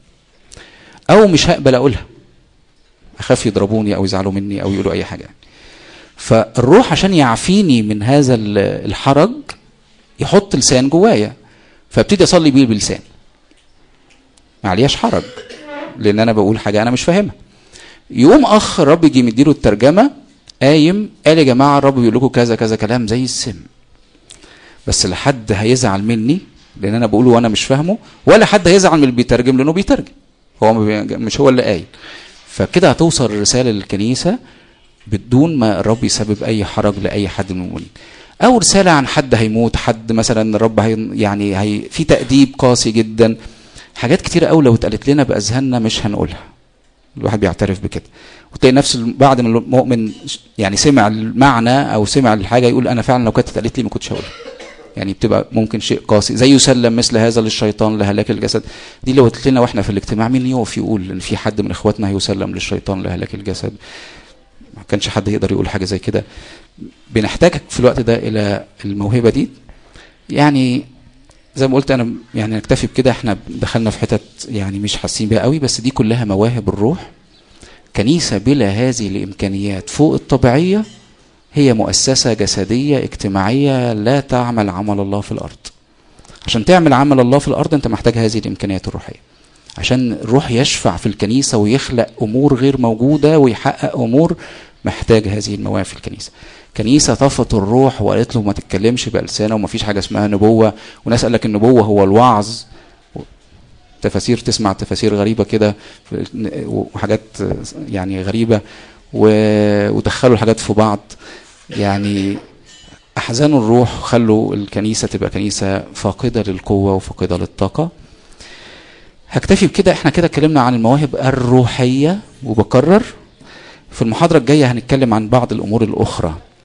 او مش هقبل اقولها، اخاف يضربوني او يزعلوا مني او يقولوا اي حاجه. فالروح عشان يعفيني من هذا الحرج يحط لسان جوايا، فابتدي اصلي بيه بلسان، ما عليهاش حرج لان انا بقول حاجه انا مش فاهمها. يوم اخ الرب يجي مديله الترجمه قايم قال يا جماعه الرب بيقول لكم كذا كذا كلام زي السم، بس لا حد هيزعل مني لان انا بقوله وانا مش فاهمه، ولا حد هيزعل من اللي بيترجم لانه بيترجم، هو مش هو اللي قايل. فكده هتوصل الرساله للكنيسه بدون ما الرب يسبب اي حرج لاي حد من المؤمنين. او رساله عن حد هيموت، حد مثلا الرب هي يعني هي في تأديب قاسي جدا، حاجات كتيره قوي لو اتقالت لنا باذهاننا مش هنقولها. الواحد بيعترف بكده، وتلاقي نفس بعد ما المؤمن يعني سمع المعنى او سمع الحاجه يقول انا فعلا لو كانت اتقالت لي ما كنتش هقولها. يعني بتبقى ممكن شيء قاسي، زي يسلم مثل هذا للشيطان لهلاك الجسد. دي لو قلت لنا واحنا في الاجتماع مين يقف يقول ان في حد من اخواتنا هيسلم للشيطان لهلاك الجسد؟ ما كانش حد يقدر يقول حاجه زي كده. بنحتاج في الوقت ده الى الموهبه دي. يعني زي ما قلت انا يعني نكتفي بكده، احنا دخلنا في حتت يعني مش حاسين بيها قوي، بس دي كلها مواهب الروح. كنيسه بلا هذه الامكانيات فوق الطبيعيه هي مؤسسه جسديه اجتماعيه لا تعمل عمل الله في الارض. عشان تعمل عمل الله في الارض انت محتاج هذه الامكانيات الروحيه، عشان الروح يشفع في الكنيسه ويخلق امور غير موجوده ويحقق امور، محتاج هذه المواهب في الكنيسه. كنيسه طفت الروح وقالت له ما تتكلمش بألسنة وما فيش حاجه اسمها نبوه، وناس قال لك النبوه هو الوعظ، تفاسير تسمع تفاسير غريبه كده وحاجات يعني غريبه، ودخلوا الحاجات في بعض، يعني احزنوا الروح، خلوا الكنيسه تبقى كنيسه فاقده للقوه وفاقده للطاقه. هكتفي بكده. احنا كده اتكلمنا عن المواهب الروحيه، وبكرر في المحاضره الجايه هنتكلم عن بعض الامور الاخرى